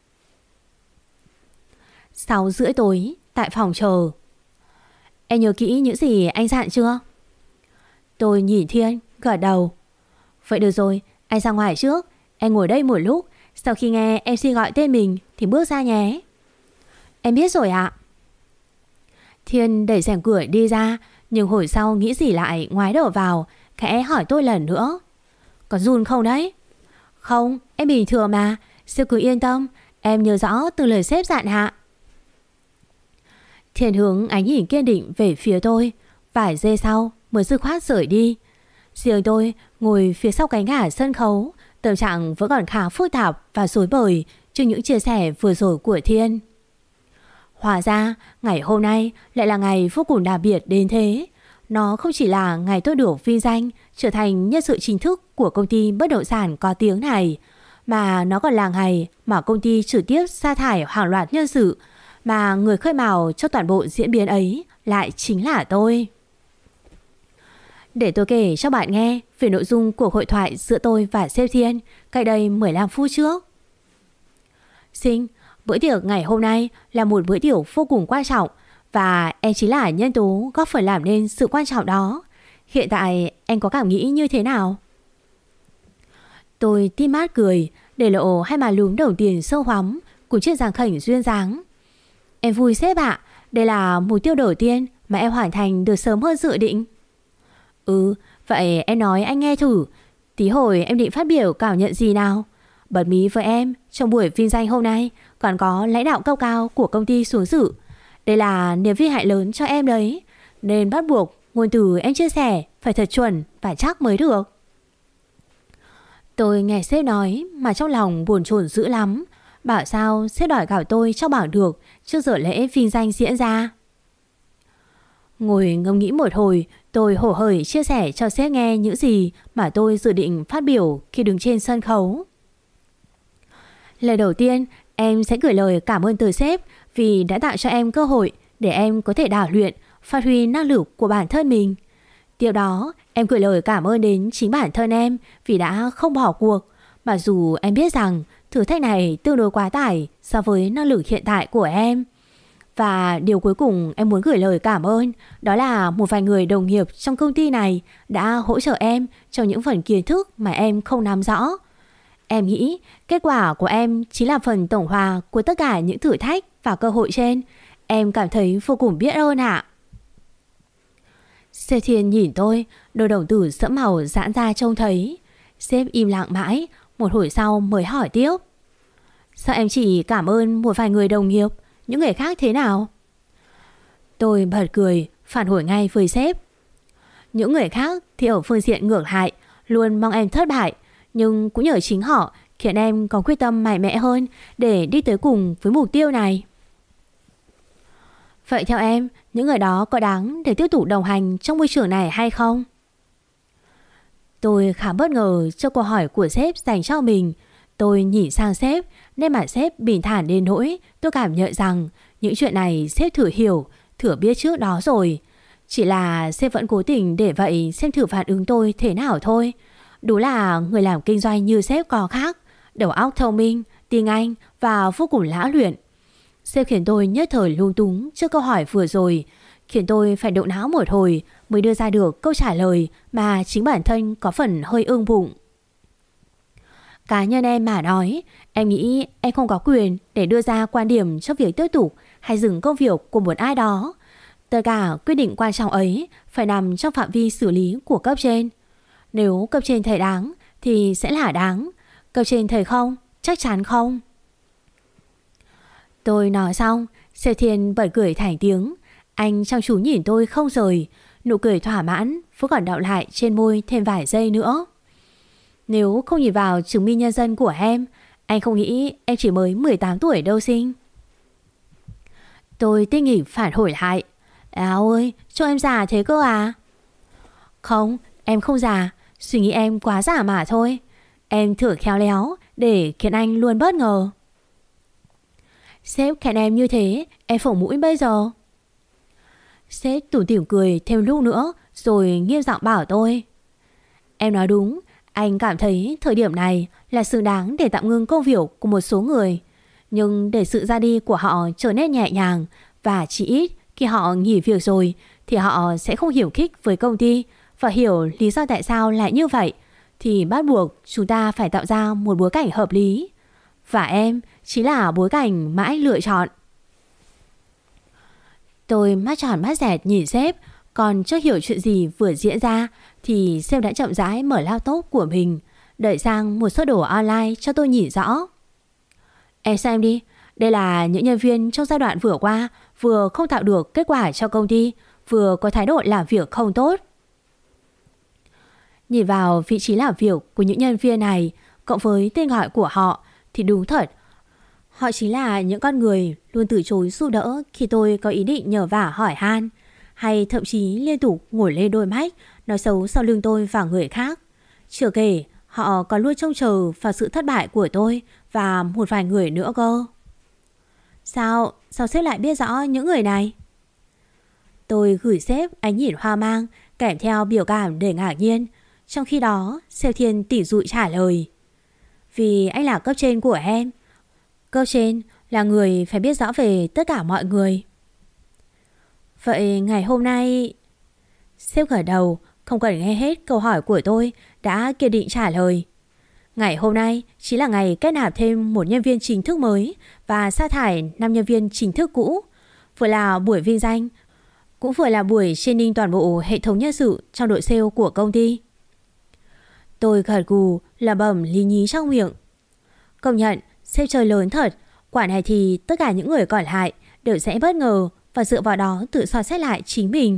6:30 tối tại phòng chờ. Em nhớ kỹ những gì anh dặn chưa? Tôi nhìn Thiên, gật đầu. Vậy được rồi, anh ra ngoài trước. Em ngồi đây một lúc, sau khi nghe MC gọi tên mình thì bước ra nhé. Em biết rồi ạ. Thiên đẩy rèm cửa đi ra, nhưng hồi sau nghĩ gì lại ngoái đầu vào, khẽ hỏi tôi lần nữa. Có run không đấy? Không, em bình thường mà. Sếp cứ yên tâm, em nhớ rõ từng lời sếp dặn hạ. Thiên hướng ánh nhìn kiên định về phía tôi. Vài giây sau mới dứt khoát rời đi. Riêng tôi ngồi phía sau cánh gà sân khấu, tâm trạng vẫn còn khá phức tạp và rối bời trước những chia sẻ vừa rồi của Thiên. Hóa ra ngày hôm nay lại là ngày vô cùng đặc biệt đến thế. Nó không chỉ là ngày tôi được vinh danh trở thành nhân sự chính thức của công ty bất động sản có tiếng này, mà nó còn là ngày mà công ty trực tiếp sa thải hàng loạt nhân sự, mà người khơi mào cho toàn bộ diễn biến ấy lại chính là tôi. Để tôi kể cho bạn nghe về nội dung cuộc hội thoại giữa tôi và sếp Thiên cách đây 15 phút trước. Sinh, bữa tiệc ngày hôm nay là một bữa tiệc vô cùng quan trọng và em chính là nhân tố góp phần làm nên sự quan trọng đó. Hiện tại em có cảm nghĩ như thế nào? Tôi tim mát cười, để lộ hai má lúm đồng tiền sâu hoắm cùng chiếc răng khểnh duyên dáng. Em vui sếp ạ, đây là mục tiêu đầu tiên mà em hoàn thành được sớm hơn dự định. Vậy em nói anh nghe thử. Tí hồi em định phát biểu cảm nhận gì nào? Bật mí với em, trong buổi vinh danh hôm nay còn có lãnh đạo cao cao của công ty xuống dự. Đây là niềm vinh hạnh lớn cho em đấy, nên bắt buộc ngôn từ em chia sẻ phải thật chuẩn và chắc mới được. Tôi nghe sếp nói mà trong lòng buồn chồn dữ lắm. Bảo sao sếp đòi搞tôi cho bảo được trước giờ lễ vinh danh diễn ra. Ngồi ngẫm nghĩ một hồi, tôi hổ hởi chia sẻ cho sếp nghe những gì mà tôi dự định phát biểu khi đứng trên sân khấu. Lời đầu tiên, em sẽ gửi lời cảm ơn từ sếp vì đã tạo cho em cơ hội để em có thể đào luyện, phát huy năng lực của bản thân mình. Tiếp đó, em gửi lời cảm ơn đến chính bản thân em vì đã không bỏ cuộc. Mặc dù em biết rằng thử thách này tương đối quá tải so với năng lực hiện tại của em. Và điều cuối cùng em muốn gửi lời cảm ơn đó là một vài người đồng nghiệp trong công ty này đã hỗ trợ em trong những phần kiến thức mà em không nắm rõ. Em nghĩ kết quả của em chính là phần tổng hòa của tất cả những thử thách và cơ hội trên. Em cảm thấy vô cùng biết ơn ạ. Sếp Thiên nhìn tôi, đôi đồng tử sẫm màu giãn ra trông thấy. Sếp im lặng mãi, một hồi sau mới hỏi tiếp. Sao em chỉ cảm ơn một vài người đồng nghiệp, những người khác thế nào? Tôi bật cười, phản hồi ngay với sếp. Những người khác thì ở phương diện ngược lại, luôn mong em thất bại, nhưng cũng nhờ chính họ khiến em có quyết tâm mạnh mẽ hơn để đi tới cùng với mục tiêu này. Vậy theo em, những người đó có đáng để tiếp tục đồng hành trong môi trường này hay không? Tôi khá bất ngờ trước câu hỏi của sếp dành cho mình. Tôi nhìn sang sếp, nên mà sếp bình thản đến nỗi tôi cảm nhận rằng những chuyện này sếp thử hiểu, thử biết trước đó rồi. Chỉ là sếp vẫn cố tình để vậy xem thử phản ứng tôi thế nào thôi. Đúng là người làm kinh doanh như sếp có khác, đầu óc thông minh, tiếng Anh và vô cùng lã luyện. Sếp khiến tôi nhất thời lung túng trước câu hỏi vừa rồi, khiến tôi phải động não một hồi mới đưa ra được câu trả lời mà chính bản thân có phần hơi ương bụng. Cá nhân em mà nói, em nghĩ em không có quyền để đưa ra quan điểm cho việc tiếp tục hay dừng công việc của một ai đó. Tất cả quyết định quan trọng ấy phải nằm trong phạm vi xử lý của cấp trên. Nếu cấp trên thấy đáng thì sẽ là đáng, cấp trên thấy không, chắc chắn không. Tôi nói xong, Sếp Thiên bật cười thành tiếng. Anh chăm chú nhìn tôi không rời, nụ cười thỏa mãn vẫn còn đọng lại trên môi thêm vài giây nữa. Nếu không nhìn vào chứng minh nhân dân của em, anh không nghĩ em chỉ mới 18 tuổi đâu Sinh. Tôi tinh nghịch phản hồi lại. Ôi, trông em già thế cơ à? Không, em không già, suy nghĩ em quá già mà thôi. Em thử khéo léo để khiến anh luôn bất ngờ. Sếp khen em như thế, em phồng mũi bây giờ. Sếp tủm tỉm cười thêm lúc nữa rồi nghiêm giọng bảo tôi. Em nói đúng, anh cảm thấy thời điểm này là xứng đáng để tạm ngưng công việc của một số người. Nhưng để sự ra đi của họ trở nên nhẹ nhàng, và chỉ ít khi họ nghỉ việc rồi thì họ sẽ không hiểm khích với công ty và hiểu lý do tại sao lại như vậy, thì bắt buộc chúng ta phải tạo ra một bối cảnh hợp lý. Và em chính là bối cảnh mãi lựa chọn. Tôi mắt tròn mắt dẹt nhìn sếp, còn chưa hiểu chuyện gì vừa diễn ra thì sếp đã chậm rãi mở laptop của mình, đợi sang một số đồ online cho tôi nhìn rõ. Em xem đi, đây là những nhân viên trong giai đoạn vừa qua vừa không tạo được kết quả cho công ty, vừa có thái độ làm việc không tốt. Nhìn vào vị trí làm việc của những nhân viên này, cộng với tên gọi của họ, thì đúng thật, họ chính là những con người luôn từ chối giúp đỡ khi tôi có ý định nhờ vả hỏi han, hay thậm chí liên tục ngồi lên đôi mách nói xấu sau lưng tôi và người khác. Chưa kể, họ còn luôn trông chờ vào sự thất bại của tôi và một vài người nữa cơ. Sao sếp lại biết rõ những người này? Tôi gửi sếp ánh nhìn hoang mang, kèm theo biểu cảm đầy ngạc nhiên. Trong khi đó Siêu Thiên tỉ dụi trả lời: Vì anh là cấp trên của em. Cấp trên là người phải biết rõ về tất cả mọi người. Vậy ngày hôm nay... Sếp gật đầu, không cần nghe hết câu hỏi của tôi, đã kiên định trả lời: Ngày hôm nay chính là ngày kết nạp thêm một nhân viên chính thức mới và sa thải 5 nhân viên chính thức cũ. Vừa là buổi vinh danh, cũng vừa là buổi training toàn bộ hệ thống nhân sự trong đội sale của công ty. Tôi gật gù lẩm bẩm lý nhí trong miệng. Công nhận sếp chơi lớn thật. Quả này thì tất cả những người còn lại đều sẽ bất ngờ và dựa vào đó tự soi xét lại chính mình.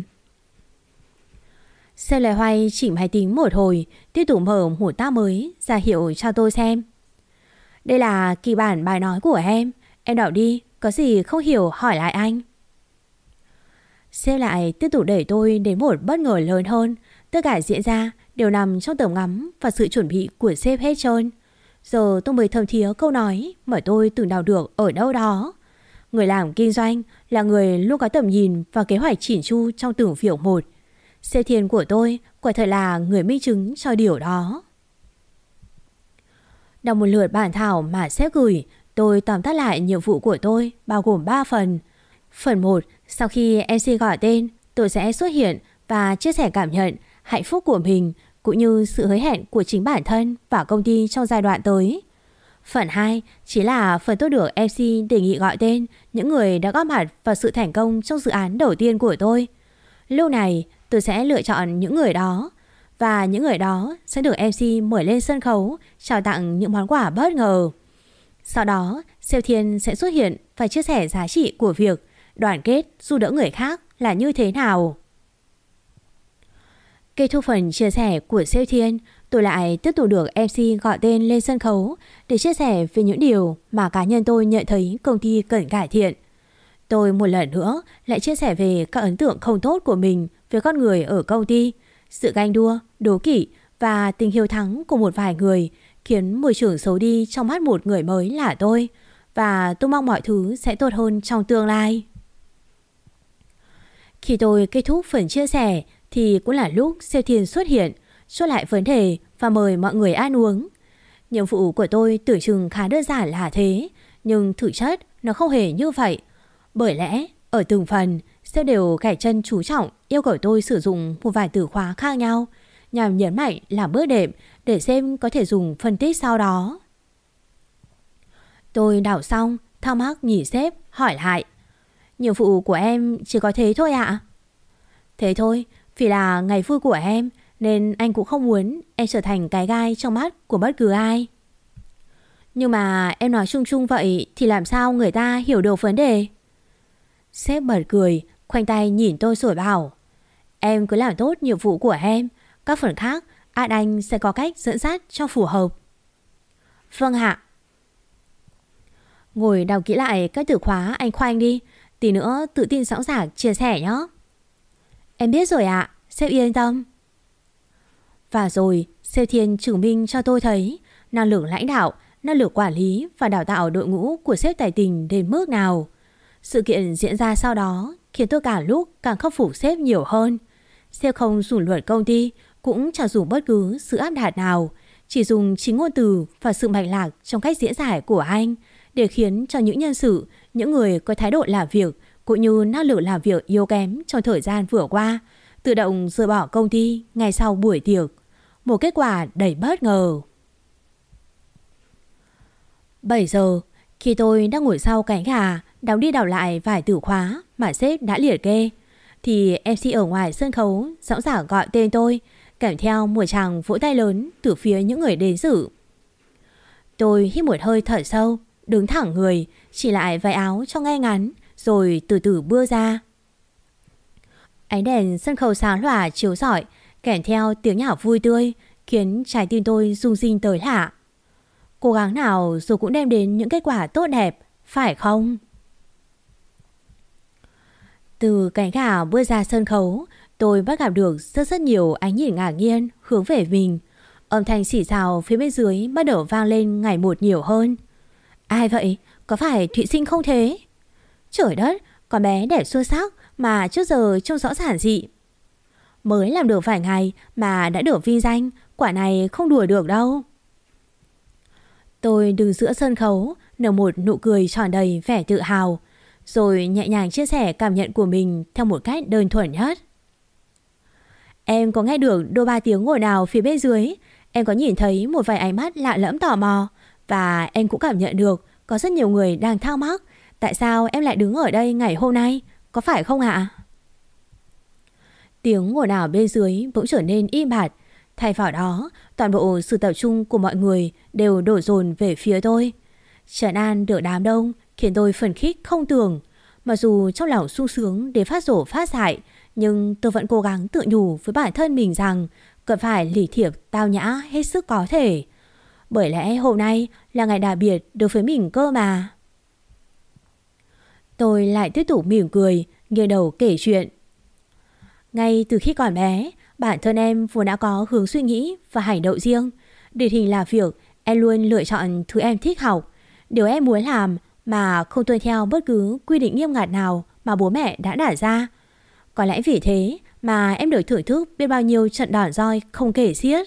Sếp lại hoay chỉnh máy tính một hồi, tiếp tục mở một tab mới ra hiệu cho tôi xem. Đây là kịch bản bài nói của em đọc đi, có gì không hiểu hỏi lại anh. Sếp lại tiếp tục đẩy tôi đến một bất ngờ lớn hơn. Tất cả diễn ra đều nằm trong tầm ngắm và sự chuẩn bị của sếp hết trơn. Giờ tôi mới thấm thía câu nói mà tôi từng đọc được ở đâu đó. Người làm kinh doanh là người luôn có tầm nhìn và kế hoạch chỉn chu trong từng việc một. Sếp Thiên của tôi quả thật là người minh chứng cho điều đó. Đọc một lượt bản thảo mà sếp gửi, tôi tóm tắt lại nhiệm vụ của tôi bao gồm 3 phần. Phần 1, sau khi MC gọi tên, tôi sẽ xuất hiện và chia sẻ cảm nhận, hạnh phúc của mình cũng như sự hứa hẹn của chính bản thân và công ty trong giai đoạn tới. Phần 2 chỉ là phần tôi được MC đề nghị gọi tên những người đã góp mặt vào sự thành công trong dự án đầu tiên của tôi. Lúc này tôi sẽ lựa chọn những người đó, và những người đó sẽ được MC mời lên sân khấu trao tặng những món quà bất ngờ. Sau đó Siêu Thiên sẽ xuất hiện và chia sẻ giá trị của việc đoàn kết giúp đỡ người khác là như thế nào. Kết thúc phần chia sẻ của Siêu Thiên, tôi lại tiếp tục được MC gọi tên lên sân khấu để chia sẻ về những điều mà cá nhân tôi nhận thấy công ty cần cải thiện. Tôi một lần nữa lại chia sẻ về các ấn tượng không tốt của mình về con người ở công ty, sự ganh đua, đố kỵ và tình hiếu thắng của một vài người khiến môi trường xấu đi trong mắt một người mới là tôi, và tôi mong mọi thứ sẽ tốt hơn trong tương lai. Khi tôi kết thúc phần chia sẻ thì cũng là lúc Siêu Thiên xuất hiện, chốt lại vấn đề và mời mọi người ăn uống. Nhiệm vụ của tôi tưởng chừng khá đơn giản là thế, nhưng thực chất nó không hề như vậy. Bởi lẽ ở từng phần, sếp đều gảy chân chú trọng yêu cầu tôi sử dụng một vài từ khóa khác nhau nhằm nhấn mạnh làm bước đệm để xem có thể dùng phân tích sau đó. Tôi đảo xong, thắc mắc nhìn sếp hỏi lại: Nhiệm vụ của em chỉ có thế thôi ạ? Thế thôi, vì là ngày vui của em nên anh cũng không muốn em trở thành cái gai trong mắt của bất cứ ai. Nhưng mà em nói chung chung vậy thì làm sao người ta hiểu được vấn đề? Sếp bật cười, khoanh tay nhìn tôi rồi bảo: Em cứ làm tốt nhiệm vụ của em, các phần khác anh sẽ có cách dẫn dắt cho phù hợp. Vâng ạ. Ngồi đọc kỹ lại các từ khóa anh khoanh đi, tí nữa tự tin sẵn sàng chia sẻ nhé. Em biết rồi ạ, sếp yên tâm. Và rồi Siêu Thiên chứng minh cho tôi thấy năng lực lãnh đạo, năng lực quản lý và đào tạo đội ngũ của sếp tài tình đến mức nào. Sự kiện diễn ra sau đó khiến tôi càng lúc càng khâm phục sếp nhiều hơn. Sếp không dùng luật công ty, cũng chẳng dùng bất cứ sự áp đặt nào, chỉ dùng chính ngôn từ và sự mạch lạc trong cách diễn giải của anh để khiến cho những nhân sự, những người có thái độ làm việc cũng như năng lực làm việc yếu kém trong thời gian vừa qua tự động rời bỏ công ty ngay sau buổi tiệc. Một kết quả đầy bất ngờ. 7 giờ, khi tôi đang ngồi sau cánh gà đọc đi đọc lại vài từ khóa mà sếp đã liệt kê, thì MC ở ngoài sân khấu sẵn sàng gọi tên tôi, kèm theo một tràng vỗ tay lớn từ phía những người đến dự. Tôi hít một hơi thở sâu, đứng thẳng người, chỉ lại váy áo cho ngay ngắn, rồi từ từ bước ra. Ánh đèn sân khấu sáng lòa chiếu rọi, kèm theo tiếng nhạc vui tươi, khiến trái tim tôi rung rinh tới lạ. Cố gắng nào rồi cũng đem đến những kết quả tốt đẹp, phải không? Từ cánh gà bước ra sân khấu, tôi bắt gặp được rất nhiều ánh nhìn ngạc nhiên hướng về mình. Âm thanh xì xào phía bên dưới bắt đầu vang lên ngày một nhiều hơn. Ai vậy? Có phải Thụy Sinh không thế? Trời đất, con bé đẹp xuất sắc mà trước giờ trông rõ giản dị. Mới làm được vài ngày mà đã được vinh danh, quả này không đùa được đâu. Tôi đứng giữa sân khấu, nở một nụ cười tròn đầy vẻ tự hào, rồi nhẹ nhàng chia sẻ cảm nhận của mình theo một cách đơn thuần nhất. Em có nghe được đôi ba tiếng ồn ào phía bên dưới. Em có nhìn thấy một vài ánh mắt lạ lẫm tò mò. Và em cũng cảm nhận được có rất nhiều người đang thắc mắc tại sao em lại đứng ở đây ngày hôm nay. Có phải không ạ? Tiếng ồn ào bên dưới bỗng trở nên im bặt. Thay vào đó, toàn bộ sự tập trung của mọi người đều đổ dồn về phía tôi. Trấn an được đám đông khiến tôi phấn khích không tưởng. Mặc dù trong lòng sung sướng đến phát rổ phát dại, nhưng tôi vẫn cố gắng tự nhủ với bản thân mình rằng cần phải lì thiệp tao nhã hết sức có thể. Bởi lẽ hôm nay là ngày đặc biệt đối với mình cơ mà. Tôi lại tiếp tục mỉm cười, nghiêng đầu kể chuyện. Ngay từ khi còn bé, bản thân em vốn đã có hướng suy nghĩ và hành động riêng. Điển hình là việc em luôn lựa chọn thứ em thích học, điều em muốn làm mà không tuân theo bất cứ quy định nghiêm ngặt nào mà bố mẹ đã đặt ra. Có lẽ vì thế mà em được thưởng thức biết bao nhiêu trận đòn roi không kể xiết.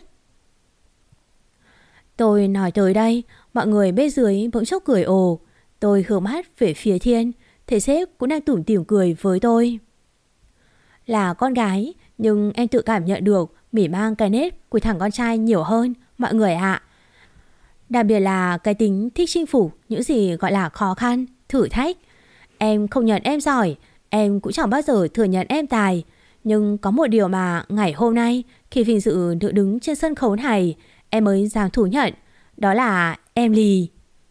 Tôi nói tới đây, mọi người bên dưới bỗng chốc cười ồ. Tôi hướng mắt về phía Thiên, thấy sếp cũng đang tủm tỉm cười với tôi. Là con gái, nhưng em tự cảm nhận được mỉ mang cái nết của thằng con trai nhiều hơn mọi người ạ. Đặc biệt là cái tính thích chinh phục những gì gọi là khó khăn, thử thách. Em không nhận em giỏi, em cũng chẳng bao giờ thừa nhận em tài. Nhưng có một điều mà ngày hôm nay khi vinh dự được đứng trên sân khấu này, em mới dám thú nhận, đó là em lì.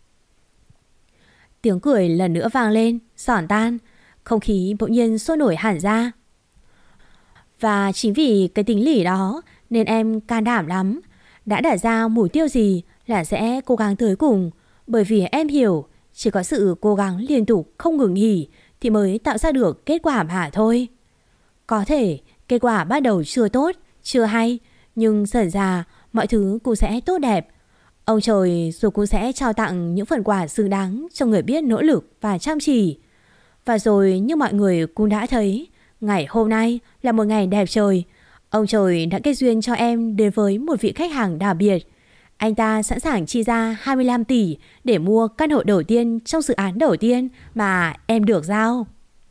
Tiếng cười lần nữa vang lên, giòn tan, không khí bỗng nhiên sôi nổi hẳn ra. Và chính vì cái tính lì đó nên em can đảm lắm. Đã đặt ra mục tiêu gì là sẽ cố gắng tới cùng. Bởi vì em hiểu chỉ có sự cố gắng liên tục không ngừng nghỉ thì mới tạo ra được kết quả mà thôi. Có thể kết quả bắt đầu chưa tốt, chưa hay, nhưng dần ra mọi thứ cũng sẽ tốt đẹp. Ông trời rồi cũng sẽ trao tặng những phần quà xứng đáng cho người biết nỗ lực và chăm chỉ. Và rồi như mọi người cũng đã thấy, ngày hôm nay là một ngày đẹp trời. Ông trời đã kết duyên cho em đến với một vị khách hàng đặc biệt. Anh ta sẵn sàng chi ra 25 tỷ để mua căn hộ đầu tiên trong dự án đầu tiên mà em được giao.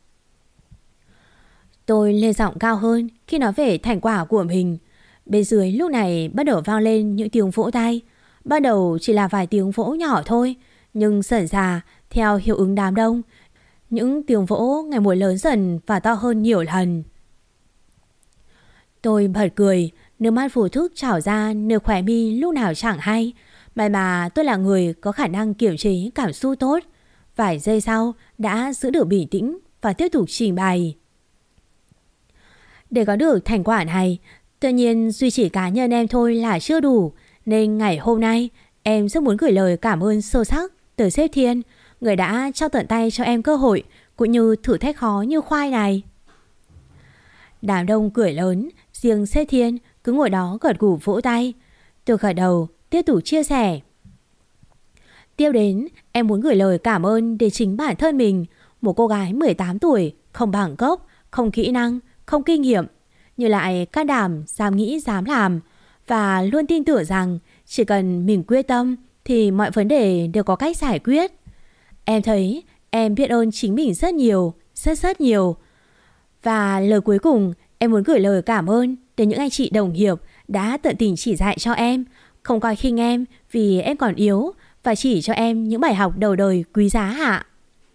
Tôi lên giọng cao hơn khi nói về thành quả của mình. Bên dưới lúc này bắt đầu vang lên những tiếng vỗ tay. Ban đầu chỉ là vài tiếng vỗ nhỏ thôi, nhưng dần dà theo hiệu ứng đám đông, những tiếng vỗ ngày một lớn dần và to hơn nhiều lần. Tôi bật cười, nước mắt vô thức trào ra nơi khóe mi lúc nào chẳng hay. May mà tôi là người có khả năng kiểm chế cảm xúc tốt. Vài giây sau đã giữ được bình tĩnh và tiếp tục trình bày. Để có được thành quả này, tuy nhiên duy chỉ cá nhân em thôi là chưa đủ. Nên ngày hôm nay em rất muốn gửi lời cảm ơn sâu sắc tới sếp Thiên, người đã trao tận tay cho em cơ hội cũng như thử thách khó như khoai này. Đám đông cười lớn, riêng sếp Thiên cứ ngồi đó gật gù vỗ tay. Tôi gật đầu tiếp tục chia sẻ. Tiếp đến em muốn gửi lời cảm ơn đến chính bản thân mình, một cô gái 18 tuổi, không bằng cấp, không kỹ năng, không kinh nghiệm, nhưng lại can đảm, dám nghĩ, dám làm, và luôn tin tưởng rằng chỉ cần mình quyết tâm thì mọi vấn đề đều có cách giải quyết. Em thấy em biết ơn chính mình rất nhiều, rất nhiều. Và lời cuối cùng em muốn gửi lời cảm ơn đến những anh chị đồng nghiệp đã tận tình chỉ dạy cho em, không coi khinh em vì em còn yếu và chỉ cho em những bài học đầu đời quý giá ạ.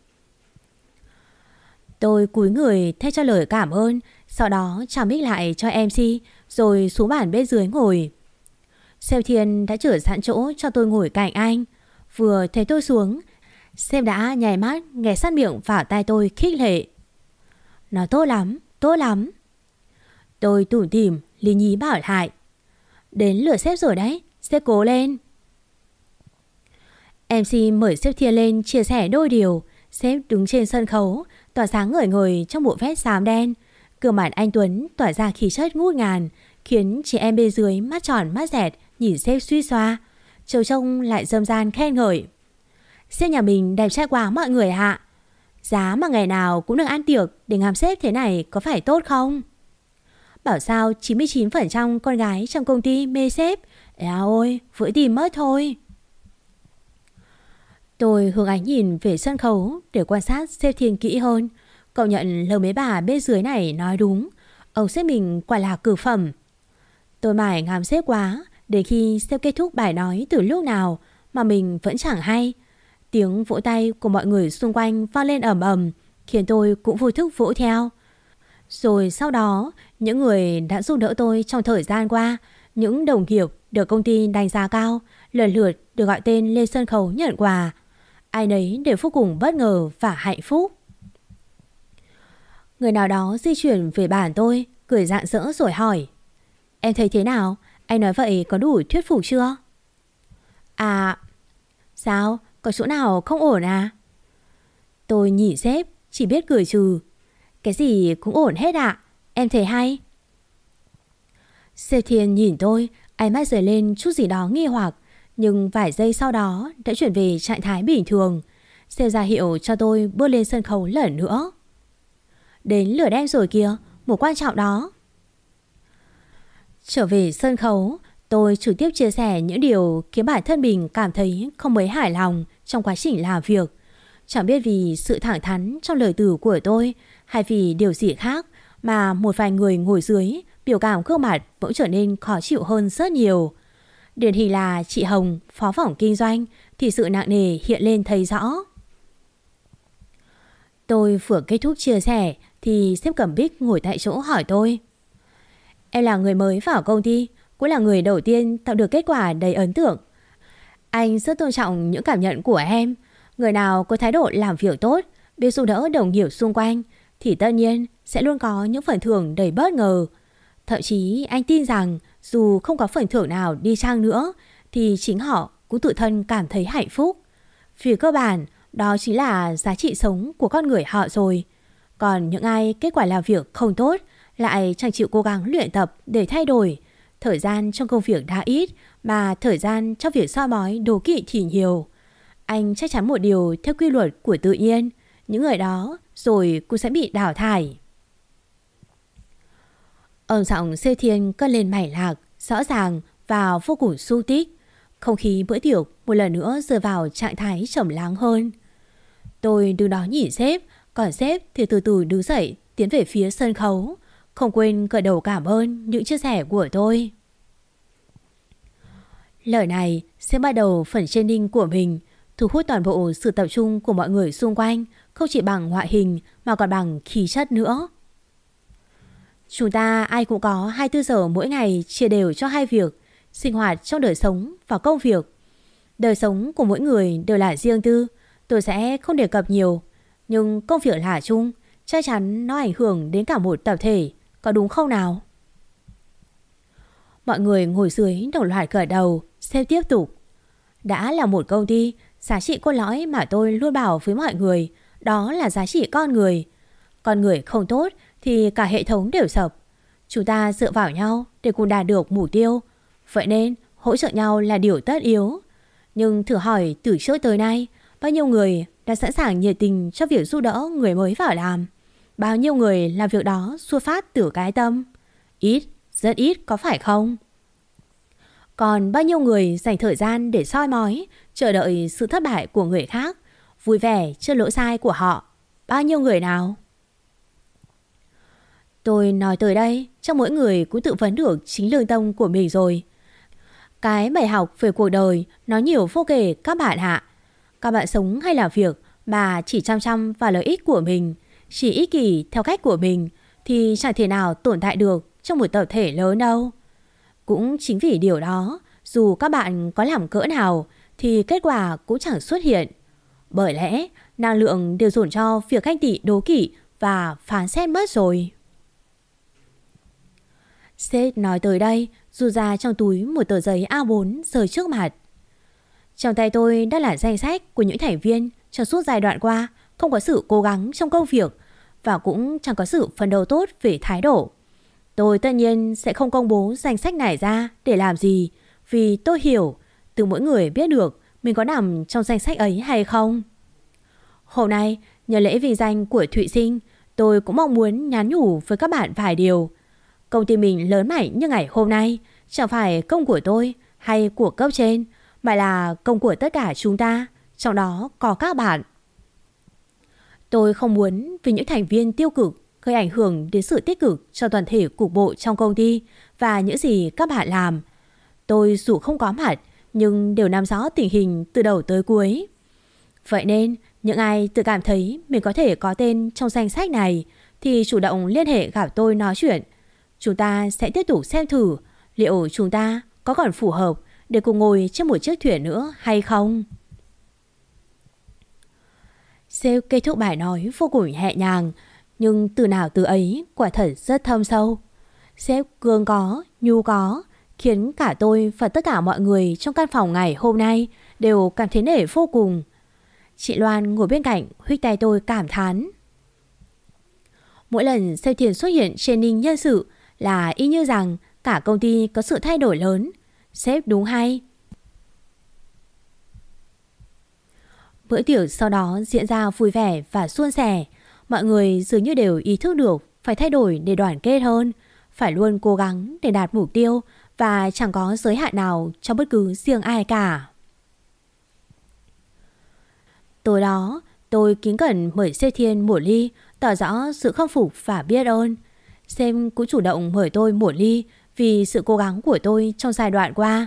Tôi cúi người thay cho lời cảm ơn, sau đó chào mic lại cho MC rồi xuống bàn bên dưới ngồi. Sếp Thiên đã chở sẵn chỗ cho tôi ngồi cạnh anh. Vừa thấy tôi xuống, sếp đã nháy mắt nghé sát miệng vào tai tôi khích lệ. Nó tốt lắm, tốt lắm. Tôi tủm tỉm lý nhí bảo lại. Đến lượt sếp rồi đấy, sếp cố lên. MC mời sếp Thiên lên chia sẻ đôi điều. Sếp đứng trên sân khấu, tỏa sáng ngời ngời trong bộ vest xám đen. Gương mặt anh Tuấn tỏa ra khí chất ngút ngàn, khiến chị em bên dưới mắt tròn mắt dẹt nhìn sếp suy xoa. Trông trông lại râm ran khen ngợi. Sếp nhà mình đẹp trai quá mọi người ạ. Giá mà ngày nào cũng được ăn tiệc để ngắm sếp thế này có phải tốt không? bảo sao 99% con gái trong công ty mê sếp. Eo ôi, vỡ tìm mất thôi. Tôi hướng ánh nhìn về sân khấu để quan sát sếp Thiên kỹ hơn. Cậu nhận lời mấy bà bên dưới này nói đúng, ông sếp mình quả là cử phẩm. Tôi mải ngắm sếp quá, để khi sếp kết thúc bài nói từ lúc nào mà mình vẫn chẳng hay. Tiếng vỗ tay của mọi người xung quanh vang lên ầm ầm, khiến tôi cũng vô thức vỗ theo. Rồi sau đó, những người đã giúp đỡ tôi trong thời gian qua, những đồng nghiệp được công ty đánh giá cao, lần lượt được gọi tên lên sân khấu nhận quà. Ai nấy đều vô cùng bất ngờ và hạnh phúc. Người nào đó di chuyển về bàn tôi, cười rạng rỡ rồi hỏi: Em thấy thế nào? Anh nói vậy có đủ thuyết phục chưa? À, sao? Có chỗ nào không ổn à? Tôi nhìn sếp, chỉ biết cười trừ. Cái gì cũng ổn hết ạ. Em thấy hay. Sếp Thiên nhìn tôi, ánh mắt dời lên chút gì đó nghi hoặc, nhưng vài giây sau đó đã chuyển về trạng thái bình thường. Sếp ra hiệu cho tôi bước lên sân khấu lần nữa. Đến lượt em rồi kìa, một quan trọng đó. Trở về sân khấu, tôi trực tiếp chia sẻ những điều khiến bản thân mình cảm thấy không mấy hài lòng trong quá trình làm việc. Chẳng biết vì sự thẳng thắn trong lời từ của tôi hay vì điều gì khác mà một vài người ngồi dưới biểu cảm gương mặt bỗng trở nên khó chịu hơn rất nhiều. Điển hình là chị Hồng, phó phòng kinh doanh, thì sự nặng nề hiện lên thấy rõ. Tôi vừa kết thúc chia sẻ thì sếp Cẩm Bích ngồi tại chỗ hỏi tôi: Em là người mới vào công ty, cũng là người đầu tiên tạo được kết quả đầy ấn tượng. Anh rất tôn trọng những cảm nhận của em. Người nào có thái độ làm việc tốt, biết giúp đỡ đồng nghiệp xung quanh thì tất nhiên sẽ luôn có những phần thưởng đầy bất ngờ. Thậm chí anh tin rằng dù không có phần thưởng nào đi chăng nữa thì chính họ cũng tự thân cảm thấy hạnh phúc. Vì cơ bản đó chính là giá trị sống của con người họ rồi. Còn những ai kết quả làm việc không tốt lại chẳng chịu cố gắng luyện tập để thay đổi, thời gian trong công việc đã ít mà thời gian cho việc soi mói đố kỵ thì nhiều. Anh chắc chắn một điều theo quy luật của tự nhiên, những người đó rồi cũng sẽ bị đào thải. Âm giọng Sê Thiên cất lên mảy lạc, rõ ràng và vô cùng xúc tích. Không khí bữa tiệc một lần nữa rơi vào trạng thái trầm lắng hơn. Tôi đứng đó nhìn sếp, còn sếp thì từ từ đứng dậy tiến về phía sân khấu, không quên gật đầu cảm ơn những chia sẻ của tôi. Lời này sẽ bắt đầu phần training của mình, thu hút toàn bộ sự tập trung của mọi người xung quanh, không chỉ bằng ngoại hình mà còn bằng khí chất nữa. Chúng ta ai cũng có 24 giờ mỗi ngày chia đều cho hai việc, sinh hoạt trong đời sống và công việc. Đời sống của mỗi người đều là riêng tư, tôi sẽ không đề cập nhiều, nhưng công việc là chung, chắc chắn nó ảnh hưởng đến cả một tập thể, có đúng không nào? Mọi người ngồi dưới đồng loạt gật đầu. Sếp tiếp tục: Đã là một công ty, giá trị cốt lõi mà tôi luôn bảo với mọi người đó là giá trị con người. Con người không tốt thì cả hệ thống đều sập. Chúng ta dựa vào nhau để cùng đạt được mục tiêu, vậy nên hỗ trợ nhau là điều tất yếu. Nhưng thử hỏi từ trước tới nay, bao nhiêu người đã sẵn sàng nhiệt tình cho việc giúp đỡ người mới vào làm? Bao nhiêu người làm việc đó xuất phát từ cái tâm? Ít, rất ít, có phải không? Còn bao nhiêu người dành thời gian để soi mói, chờ đợi sự thất bại của người khác, vui vẻ trước lỗi sai của họ? Bao nhiêu người nào? Tôi nói tới đây, trong mỗi người cũng tự vấn được chính lương tâm của mình rồi. Cái bài học về cuộc đời nó nhiều vô kể các bạn ạ. Các bạn sống hay làm việc mà chỉ chăm chăm vào lợi ích của mình, chỉ ích kỷ theo cách của mình thì chẳng thể nào tồn tại được trong một tập thể lớn đâu. Cũng chính vì điều đó, dù các bạn có làm cỡ nào thì kết quả cũng chẳng xuất hiện. Bởi lẽ năng lượng đều dồn cho việc ganh tị đố kỵ và phán xét mất rồi. Sếp nói tới đây, rút ra trong túi một tờ giấy A4 rời trước mặt. Trong tay tôi đã là danh sách của những thành viên trong suốt giai đoạn qua không có sự cố gắng trong công việc và cũng chẳng có sự phấn đấu tốt về thái độ. Tôi tất nhiên sẽ không công bố danh sách này ra để làm gì, vì tôi hiểu từ mỗi người biết được mình có nằm trong danh sách ấy hay không. Hôm nay, nhờ lễ vinh danh của Thụy Sinh, tôi cũng mong muốn nhắn nhủ với các bạn vài điều. Công ty mình lớn mạnh như ngày hôm nay chẳng phải công của tôi hay của cấp trên, mà là công của tất cả chúng ta, trong đó có các bạn. Tôi không muốn vì những thành viên tiêu cực gây ảnh hưởng đến sự tích cực cho toàn thể cục bộ trong công ty và những gì các bạn làm. Tôi dù không có mặt nhưng đều nắm rõ tình hình từ đầu tới cuối. Vậy nên những ai tự cảm thấy mình có thể có tên trong danh sách này thì chủ động liên hệ gặp tôi nói chuyện. Chúng ta sẽ tiếp tục xem thử liệu chúng ta có còn phù hợp để cùng ngồi trên một chiếc thuyền nữa hay không. Sếp kết thúc bài nói vô cùng nhẹ nhàng, nhưng từ nào từ ấy quả thật rất thâm sâu. Sếp cương có, nhu có, khiến cả tôi và tất cả mọi người trong căn phòng ngày hôm nay đều cảm thấy nể vô cùng. Chị Loan ngồi bên cạnh huých tay tôi cảm thán. Mỗi lần Sếp Thiền xuất hiện trên ninh nhân sự là y như rằng cả công ty có sự thay đổi lớn. Sếp đúng hay. Bữa tiệc sau đó diễn ra vui vẻ và suôn sẻ. Mọi người dường như đều ý thức được phải thay đổi để đoàn kết hơn, phải luôn cố gắng để đạt mục tiêu và chẳng có giới hạn nào cho bất cứ riêng ai cả. Tối đó, tôi kính cẩn mời Sếp Thiên một ly, tỏ rõ sự khâm phục và biết ơn. Sếp cũng chủ động mời tôi một ly vì sự cố gắng của tôi trong giai đoạn qua.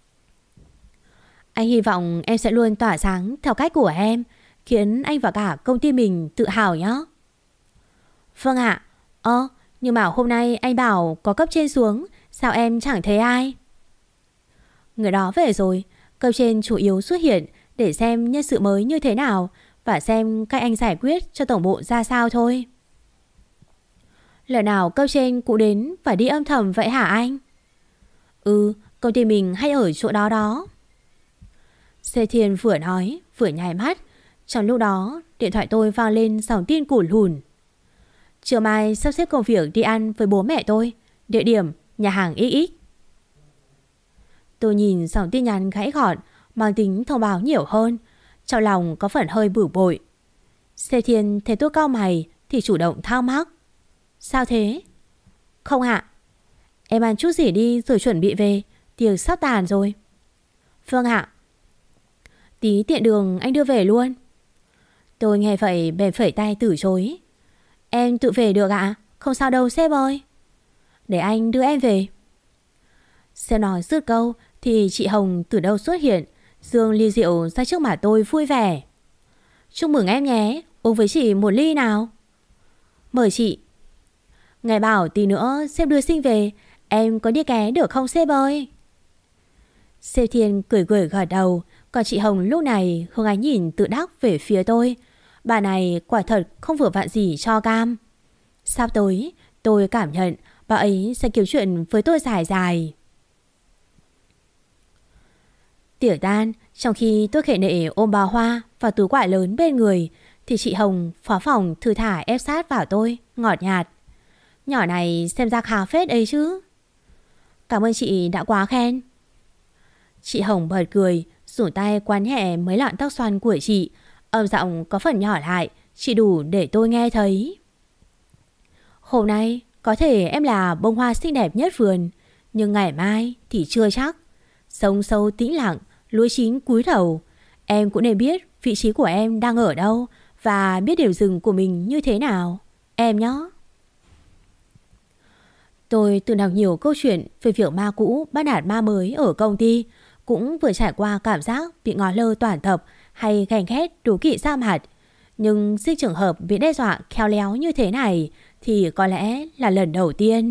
Anh hy vọng em sẽ luôn tỏa sáng theo cách của em, khiến anh và cả công ty mình tự hào nhé. Vâng ạ. Nhưng mà hôm nay anh bảo có cấp trên xuống, sao em chẳng thấy ai? Người đó về rồi. Cấp trên chủ yếu xuất hiện để xem nhân sự mới như thế nào và xem cách anh giải quyết cho tổng bộ ra sao thôi. Lần nào cấp trên cũng đến và đi âm thầm vậy hả anh? Công ty mình hay ở chỗ đó đó. Sếp Thiên vừa nói vừa nháy mắt. Trong lúc đó điện thoại tôi vang lên dòng tin cùn lùn. Chiều mai sắp xếp công việc đi ăn với bố mẹ tôi. Địa điểm nhà hàng XX. Tôi nhìn dòng tin nhắn gãy gọn, mang tính thông báo nhiều hơn. Trong lòng có phần hơi bực bội. Sếp Thiên thấy tôi cau mày thì chủ động thắc mắc. Sao thế? Không ạ. Em ăn chút gì đi rồi chuẩn bị về, tiệc sắp tàn rồi. Vâng ạ. Tí tiện đường anh đưa về luôn. Tôi nghe vậy bèn phẩy tay từ chối. Em tự về được ạ, không sao đâu sếp ơi. Để anh đưa em về. Sếp nói dứt câu thì chị Hồng từ đâu xuất hiện, dương ly rượu ra trước mặt tôi vui vẻ. Chúc mừng em nhé, uống với chị một ly nào. Mời chị. Ngài bảo tí nữa sếp đưa Sinh về, em có đi ké được không sếp ơi? Sếp Thiên cười cười gật đầu. Còn chị Hồng lúc này hướng ánh nhìn tự đắc về phía tôi. Bà này quả thật không vừa vặn gì cho cam. Sắp tới tôi cảm nhận bà ấy sẽ kiếm chuyện với tôi dài dài. Tiệc tan, trong khi tôi khệ nệ ôm bó hoa và túi quà lớn bên người thì chị Hồng phó phòng thư thả ép sát vào tôi, ngọt nhạt. Nhỏ này xem ra khá phết ấy chứ. Cảm ơn chị đã quá khen. Chị Hồng bật cười, rủ tay quán nhẹ mấy lọn tóc xoăn của chị. Âm giọng có phần nhỏ lại, chỉ đủ để tôi nghe thấy. Hôm nay có thể em là bông hoa xinh đẹp nhất vườn, nhưng ngày mai thì chưa chắc. Sông sâu tĩnh lặng, lúa chín cúi đầu. Em cũng nên biết vị trí của em đang ở đâu và biết điểm dừng của mình như thế nào, em nhé. Tôi từng đọc nhiều câu chuyện về việc ma cũ bắt nạt ma mới ở công ty, cũng vừa trải qua cảm giác bị ngó lơ toàn tập hay ghen ghét đố kỵ ra mặt. Nhưng riêng trường hợp bị đe dọa khéo léo như thế này thì có lẽ là lần đầu tiên.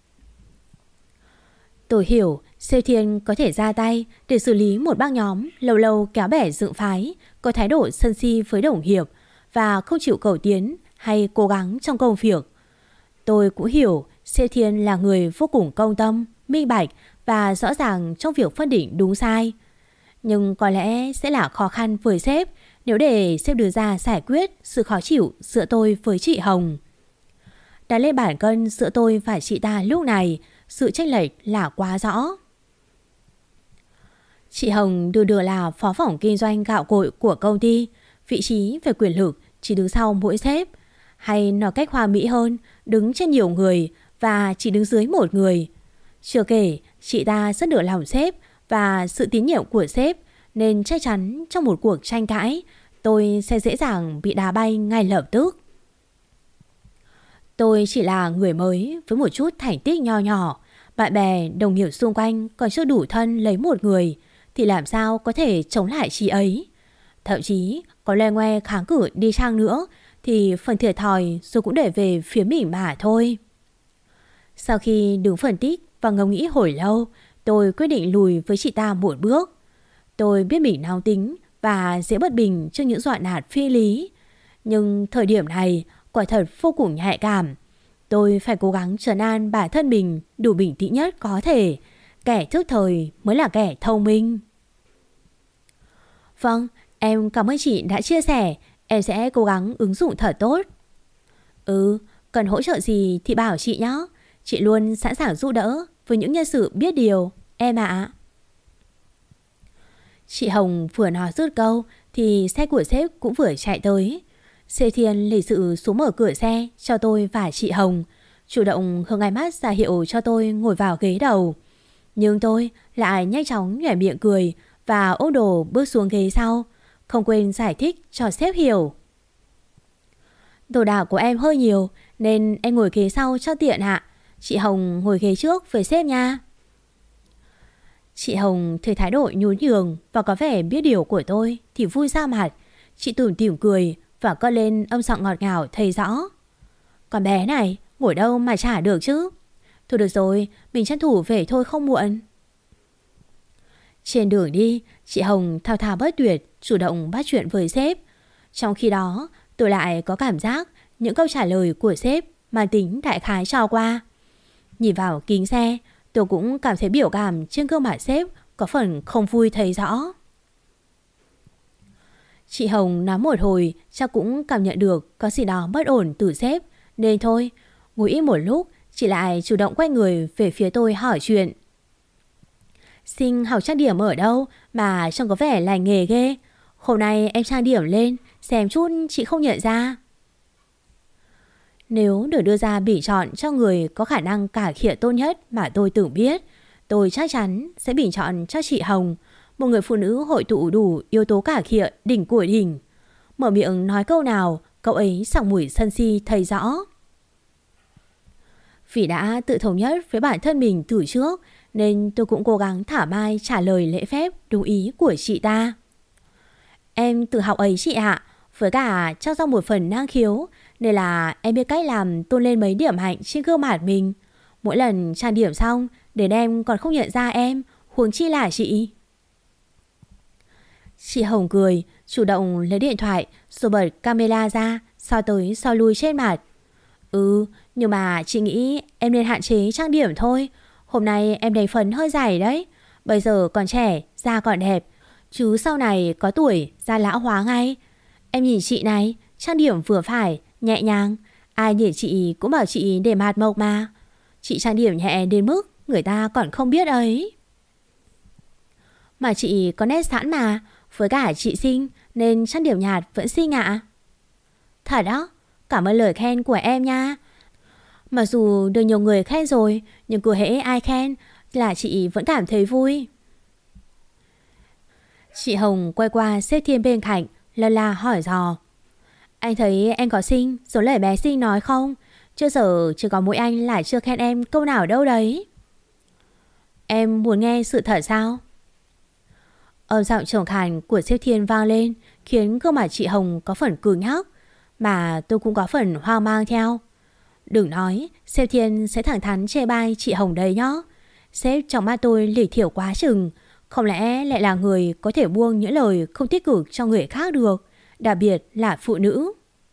Tôi hiểu Sếp Thiên có thể ra tay để xử lý một băng nhóm lâu lâu kéo bè dựng phái, có thái độ sân si với đồng nghiệp và không chịu cầu tiến hay cố gắng trong công việc. Tôi cũng hiểu Sếp Thiên là người vô cùng công tâm, minh bạch và rõ ràng trong việc phân định đúng sai. Nhưng có lẽ sẽ là khó khăn với sếp nếu để sếp đưa ra giải quyết sự khó chịu giữa tôi với chị Hồng. Đặt lên bản cân giữa tôi và chị ta lúc này, sự chênh lệch là quá rõ. Chị Hồng đưa là phó phòng kinh doanh gạo cội của công ty, vị trí về quyền lực chỉ đứng sau mỗi sếp, hay nói cách hoa mỹ hơn, đứng trên nhiều người và chỉ đứng dưới một người. Chưa kể, chị ta rất được lòng sếp và sự tín nhiệm của sếp, nên chắc chắn trong một cuộc tranh cãi, tôi sẽ dễ dàng bị đá bay ngay lập tức. Tôi chỉ là người mới với một chút thành tích nho nhỏ. Bạn bè, đồng nghiệp xung quanh còn chưa đủ thân lấy một người, thì làm sao có thể chống lại chị ấy. Thậm chí có loe ngoe kháng cự đi chăng nữa thì phần thiệt thòi rồi cũng để về phía mình mà thôi. Sau khi đứng phân tích và ngẫm nghĩ hồi lâu, tôi quyết định lùi với chị ta một bước. Tôi biết mình nóng tính và dễ bất bình trước những dọa nạt phi lý, nhưng thời điểm này quả thật vô cùng nhạy cảm. Tôi phải cố gắng trấn an bản thân mình đủ bình tĩnh nhất có thể. Kẻ thức thời mới là kẻ thông minh. Vâng, em cảm ơn chị đã chia sẻ. Em sẽ cố gắng ứng dụng thật tốt. Cần hỗ trợ gì thì bảo chị nhé. Chị luôn sẵn sàng giúp đỡ với những nhân sự biết điều, em ạ. Chị Hồng vừa nói dứt câu thì xe của sếp cũng vừa chạy tới. Sê Thiên lịch sự xuống mở cửa xe cho tôi và chị Hồng, chủ động hướng ánh mắt ra hiệu cho tôi ngồi vào ghế đầu. Nhưng tôi lại nhanh chóng nhoẻn miệng cười và ôm đồ bước xuống ghế sau, không quên giải thích cho sếp hiểu. Đồ đạc của em hơi nhiều nên em ngồi ghế sau cho tiện ạ. Chị Hồng ngồi ghế trước với sếp nha. Chị Hồng thấy thái độ nhún nhường và có vẻ biết điều của tôi thì vui ra mặt. Chị tủm tỉm cười và cất lên âm giọng ngọt ngào thấy rõ. Con bé này ngồi đâu mà chả được chứ. Thôi được rồi, mình tranh thủ về thôi không muộn. Trên đường đi, chị Hồng thao thao bất tuyệt chủ động bắt chuyện với sếp. Trong khi đó, tôi lại có cảm giác những câu trả lời của sếp mang tính đại khái cho qua. Nhìn vào kính xe, tôi cũng cảm thấy biểu cảm trên gương mặt sếp có phần không vui thấy rõ. Chị Hồng nói một hồi chắc cũng cảm nhận được có gì đó bất ổn từ sếp, nên thôi, ngồi im một lúc, chị lại chủ động quay người về phía tôi hỏi chuyện. Sinh học trang điểm ở đâu mà trông có vẻ lành nghề ghê. Hôm nay em trang điểm lên, xem chút chị không nhận ra. Nếu được đưa ra bình chọn cho người có khả năng cải thiện tốt nhất mà tôi từng biết, tôi chắc chắn sẽ bình chọn cho chị Hồng, một người phụ nữ hội tụ đủ yếu tố cải thiện đỉnh của đỉnh. Mở miệng nói câu nào, cậu ấy sặc mùi sân si thấy rõ. Vì đã tự thống nhất với bản thân mình từ trước, nên tôi cũng cố gắng thả mai trả lời lễ phép đúng ý của chị ta. Em tự học ấy chị ạ, với cả chắc do một phần năng khiếu, nên là em biết cách làm tôn lên mấy điểm hạnh trên gương mặt mình. Mỗi lần trang điểm xong, đến em còn không nhận ra em, huống chi là chị. Chị Hồng cười, chủ động lấy điện thoại rồi bật camera ra, soi tới soi lui trên mặt. Nhưng mà chị nghĩ em nên hạn chế trang điểm thôi. Hôm nay em đánh phấn hơi dày đấy. Bây giờ còn trẻ, da còn đẹp, chứ sau này có tuổi da lão hóa ngay. Em nhìn chị này, trang điểm vừa phải, nhẹ nhàng. Ai nhìn chị cũng bảo chị để mặt mộc mà. Chị trang điểm nhẹ đến mức người ta còn không biết ấy. Mà chị có nét sẵn mà, với cả chị xinh nên trang điểm nhạt vẫn xinh ạ. Thật đó, cảm ơn lời khen của em nha. Mặc dù được nhiều người khen rồi, nhưng cứ hễ ai khen là chị vẫn cảm thấy vui. Chị Hồng quay qua sếp Thiên bên cạnh, lân la hỏi dò. Anh thấy em có xinh giống lời bé xinh nói không? Chưa giờ chỉ có mỗi anh lại chưa khen em câu nào đâu đấy. Em muốn nghe sự thật sao? Âm giọng trầm khàn của sếp Thiên vang lên, khiến gương mặt chị Hồng có phần cứng nhắc, mà tôi cũng có phần hoang mang theo. Đừng nói sếp Thiên sẽ thẳng thắn chê bai chị Hồng đấy nhá. Sếp trong mắt tôi lỉ thiểu quá chừng. Không lẽ lại là người có thể buông những lời không tích cực cho người khác được, đặc biệt là phụ nữ.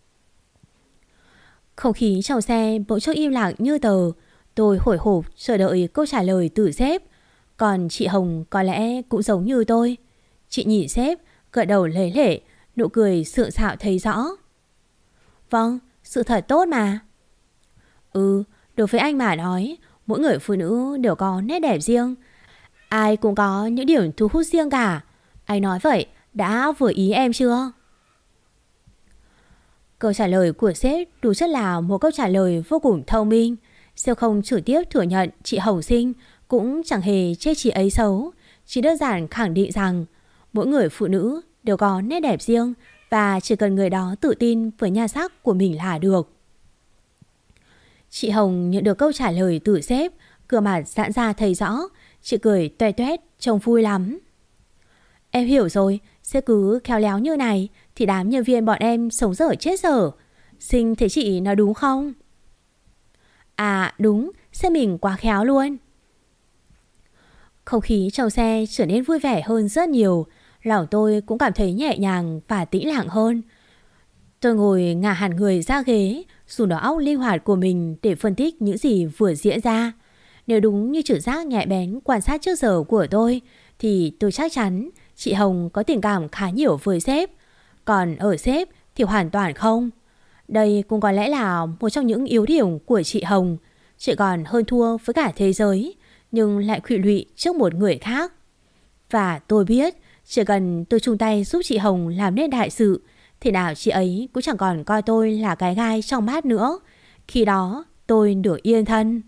Không khí trong xe bỗng chốc im lặng như tờ. Tôi hồi hộp chờ đợi câu trả lời từ sếp. Còn chị Hồng có lẽ cũng giống như tôi. Chị nhìn sếp, gật đầu lấy lệ, nụ cười sượng sạo thấy rõ. Vâng, sự thật tốt mà. Đối với anh mà nói, mỗi người phụ nữ đều có nét đẹp riêng. Ai cũng có những điểm thu hút riêng cả. Anh nói vậy đã vừa ý em chưa? Câu trả lời của sếp đủ chất là một câu trả lời vô cùng thông minh. Sếp không trực tiếp thừa nhận chị Hồng xinh, cũng chẳng hề chê chị ấy xấu, chỉ đơn giản khẳng định rằng mỗi người phụ nữ đều có nét đẹp riêng và chỉ cần người đó tự tin với nhan sắc của mình là được. Chị Hồng nhận được câu trả lời từ sếp, cửa mặt giãn ra thấy rõ. Chị cười toe toét trông vui lắm. Em hiểu rồi, sếp cứ khéo léo như này thì đám nhân viên bọn em sống dở chết dở. Xinh thế chị nói đúng không? À đúng, sếp mình quá khéo luôn. Không khí trong xe trở nên vui vẻ hơn rất nhiều. Lòng tôi cũng cảm thấy nhẹ nhàng và tĩnh lặng hơn. Tôi ngồi ngả hẳn người ra ghế, dùng đầu óc linh hoạt của mình để phân tích những gì vừa diễn ra. Nếu đúng như trực giác nhạy bén quan sát trước giờ của tôi, thì tôi chắc chắn chị Hồng có tình cảm khá nhiều với sếp. Còn ở sếp thì hoàn toàn không. Đây cũng có lẽ là một trong những yếu điểm của chị Hồng. Chị còn hơn thua với cả thế giới, nhưng lại khụy lụy trước một người khác. Và tôi biết chỉ cần tôi chung tay giúp chị Hồng làm nên đại sự, thì nào chị ấy cũng chẳng còn coi tôi là cái gai trong mắt nữa. Khi đó tôi được yên thân.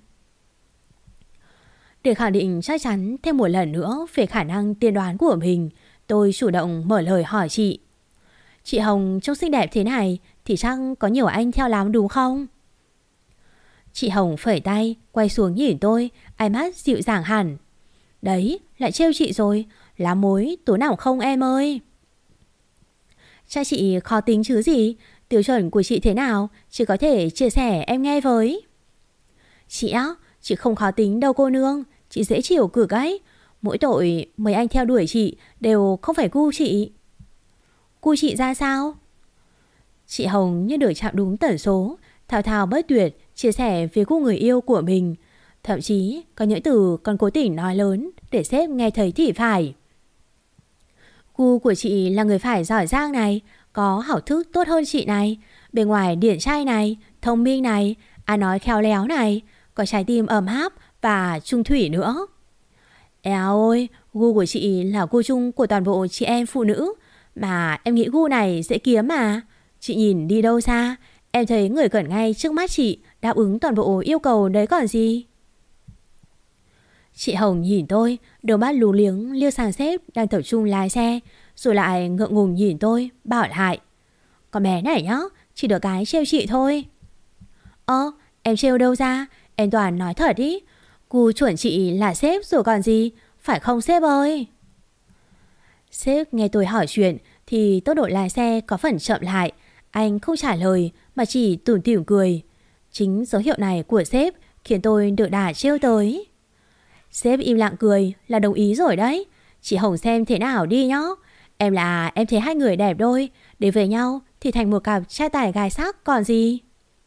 Để khẳng định chắc chắn thêm một lần nữa về khả năng tiên đoán của mình, tôi chủ động mở lời hỏi chị. Chị Hồng trông xinh đẹp thế này thì chắc có nhiều anh theo lắm đúng không? Chị Hồng phẩy tay, quay xuống nhìn tôi, ánh mắt dịu dàng hẳn. Đấy, lại trêu chị rồi, lá mối tối nào không em ơi? Cha chị khó tính chứ gì, tiêu chuẩn của chị thế nào, chị có thể chia sẻ em nghe với. Chị á, chị không khó tính đâu cô nương, chị dễ chịu cực ấy. Mỗi tội mấy anh theo đuổi chị đều không phải gu chị. Gu chị ra sao? Chị Hồng như được chạm đúng tần số, thao thao bất tuyệt chia sẻ về gu người yêu của mình. Thậm chí có những từ còn cố tình nói lớn để sếp nghe thấy thì phải. Gu của chị là người phải giỏi giang này, có học thức tốt hơn chị này, bề ngoài điển trai này, thông minh này, ăn nói khéo léo này, có trái tim ấm áp và trung thủy nữa. Eo ơi, gu của chị là gu chung của toàn bộ chị em phụ nữ, mà em nghĩ gu này dễ kiếm mà. Chị nhìn đi đâu xa, em thấy người cần ngay trước mắt chị đáp ứng toàn bộ yêu cầu đấy còn gì. Chị Hồng nhìn tôi, đôi mắt lú liếng liếc sang sếp đang tập trung lái xe, rồi lại ngượng ngùng nhìn tôi, bảo lại. Con bé này nhá, chỉ được cái trêu chị thôi. Em trêu đâu ra, em toàn nói thật ý. Gu chuẩn chị là sếp rồi còn gì, phải không sếp ơi? Sếp nghe tôi hỏi chuyện thì tốc độ lái xe có phần chậm lại. Anh không trả lời mà chỉ tủm tỉm cười. Chính dấu hiệu này của sếp khiến tôi được đà trêu tới. Sếp im lặng cười là đồng ý rồi đấy. Chị Hồng xem thế nào đi nhá. Em thấy hai người đẹp đôi, để về nhau thì thành một cặp trai tài gái sắc còn gì.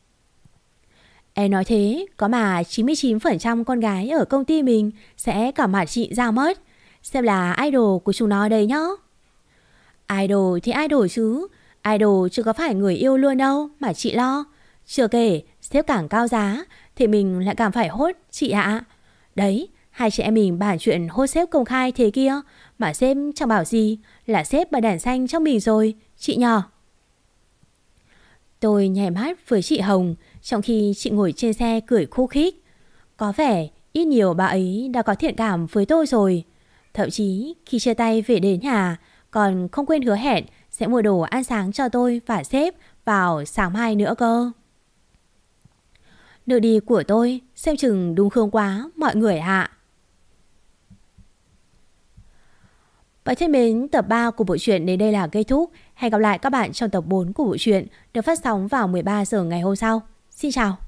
Em nói thế, có mà 99% con gái ở công ty mình sẽ cả mặt chị ra mất. Xem là idol của chúng nó đây nhá. Idol thì idol chứ, idol chứ có phải người yêu luôn đâu mà chị lo. Chưa kể, sếp càng cao giá thì mình lại càng phải hốt chị ạ. Đấy, hai chị em mình bàn chuyện hốt sếp công khai thế kia, mà sếp chẳng bảo gì là sếp bật đèn xanh cho mình rồi, chị nhờ. Tôi nhảy mắt với chị Hồng, trong khi chị ngồi trên xe cười khúc khích. Có vẻ ít nhiều bà ấy đã có thiện cảm với tôi rồi. Thậm chí khi chia tay về đến nhà còn không quên hứa hẹn sẽ mua đồ ăn sáng cho tôi và sếp vào sáng mai nữa cơ. Nửa đi của tôi xem chừng đúng không quá mọi người ạ. Và thân mến, tập 3 của bộ truyện đến đây là kết thúc. Hẹn gặp lại các bạn trong tập 4 của bộ truyện được phát sóng vào 13 giờ ngày hôm sau. Xin chào.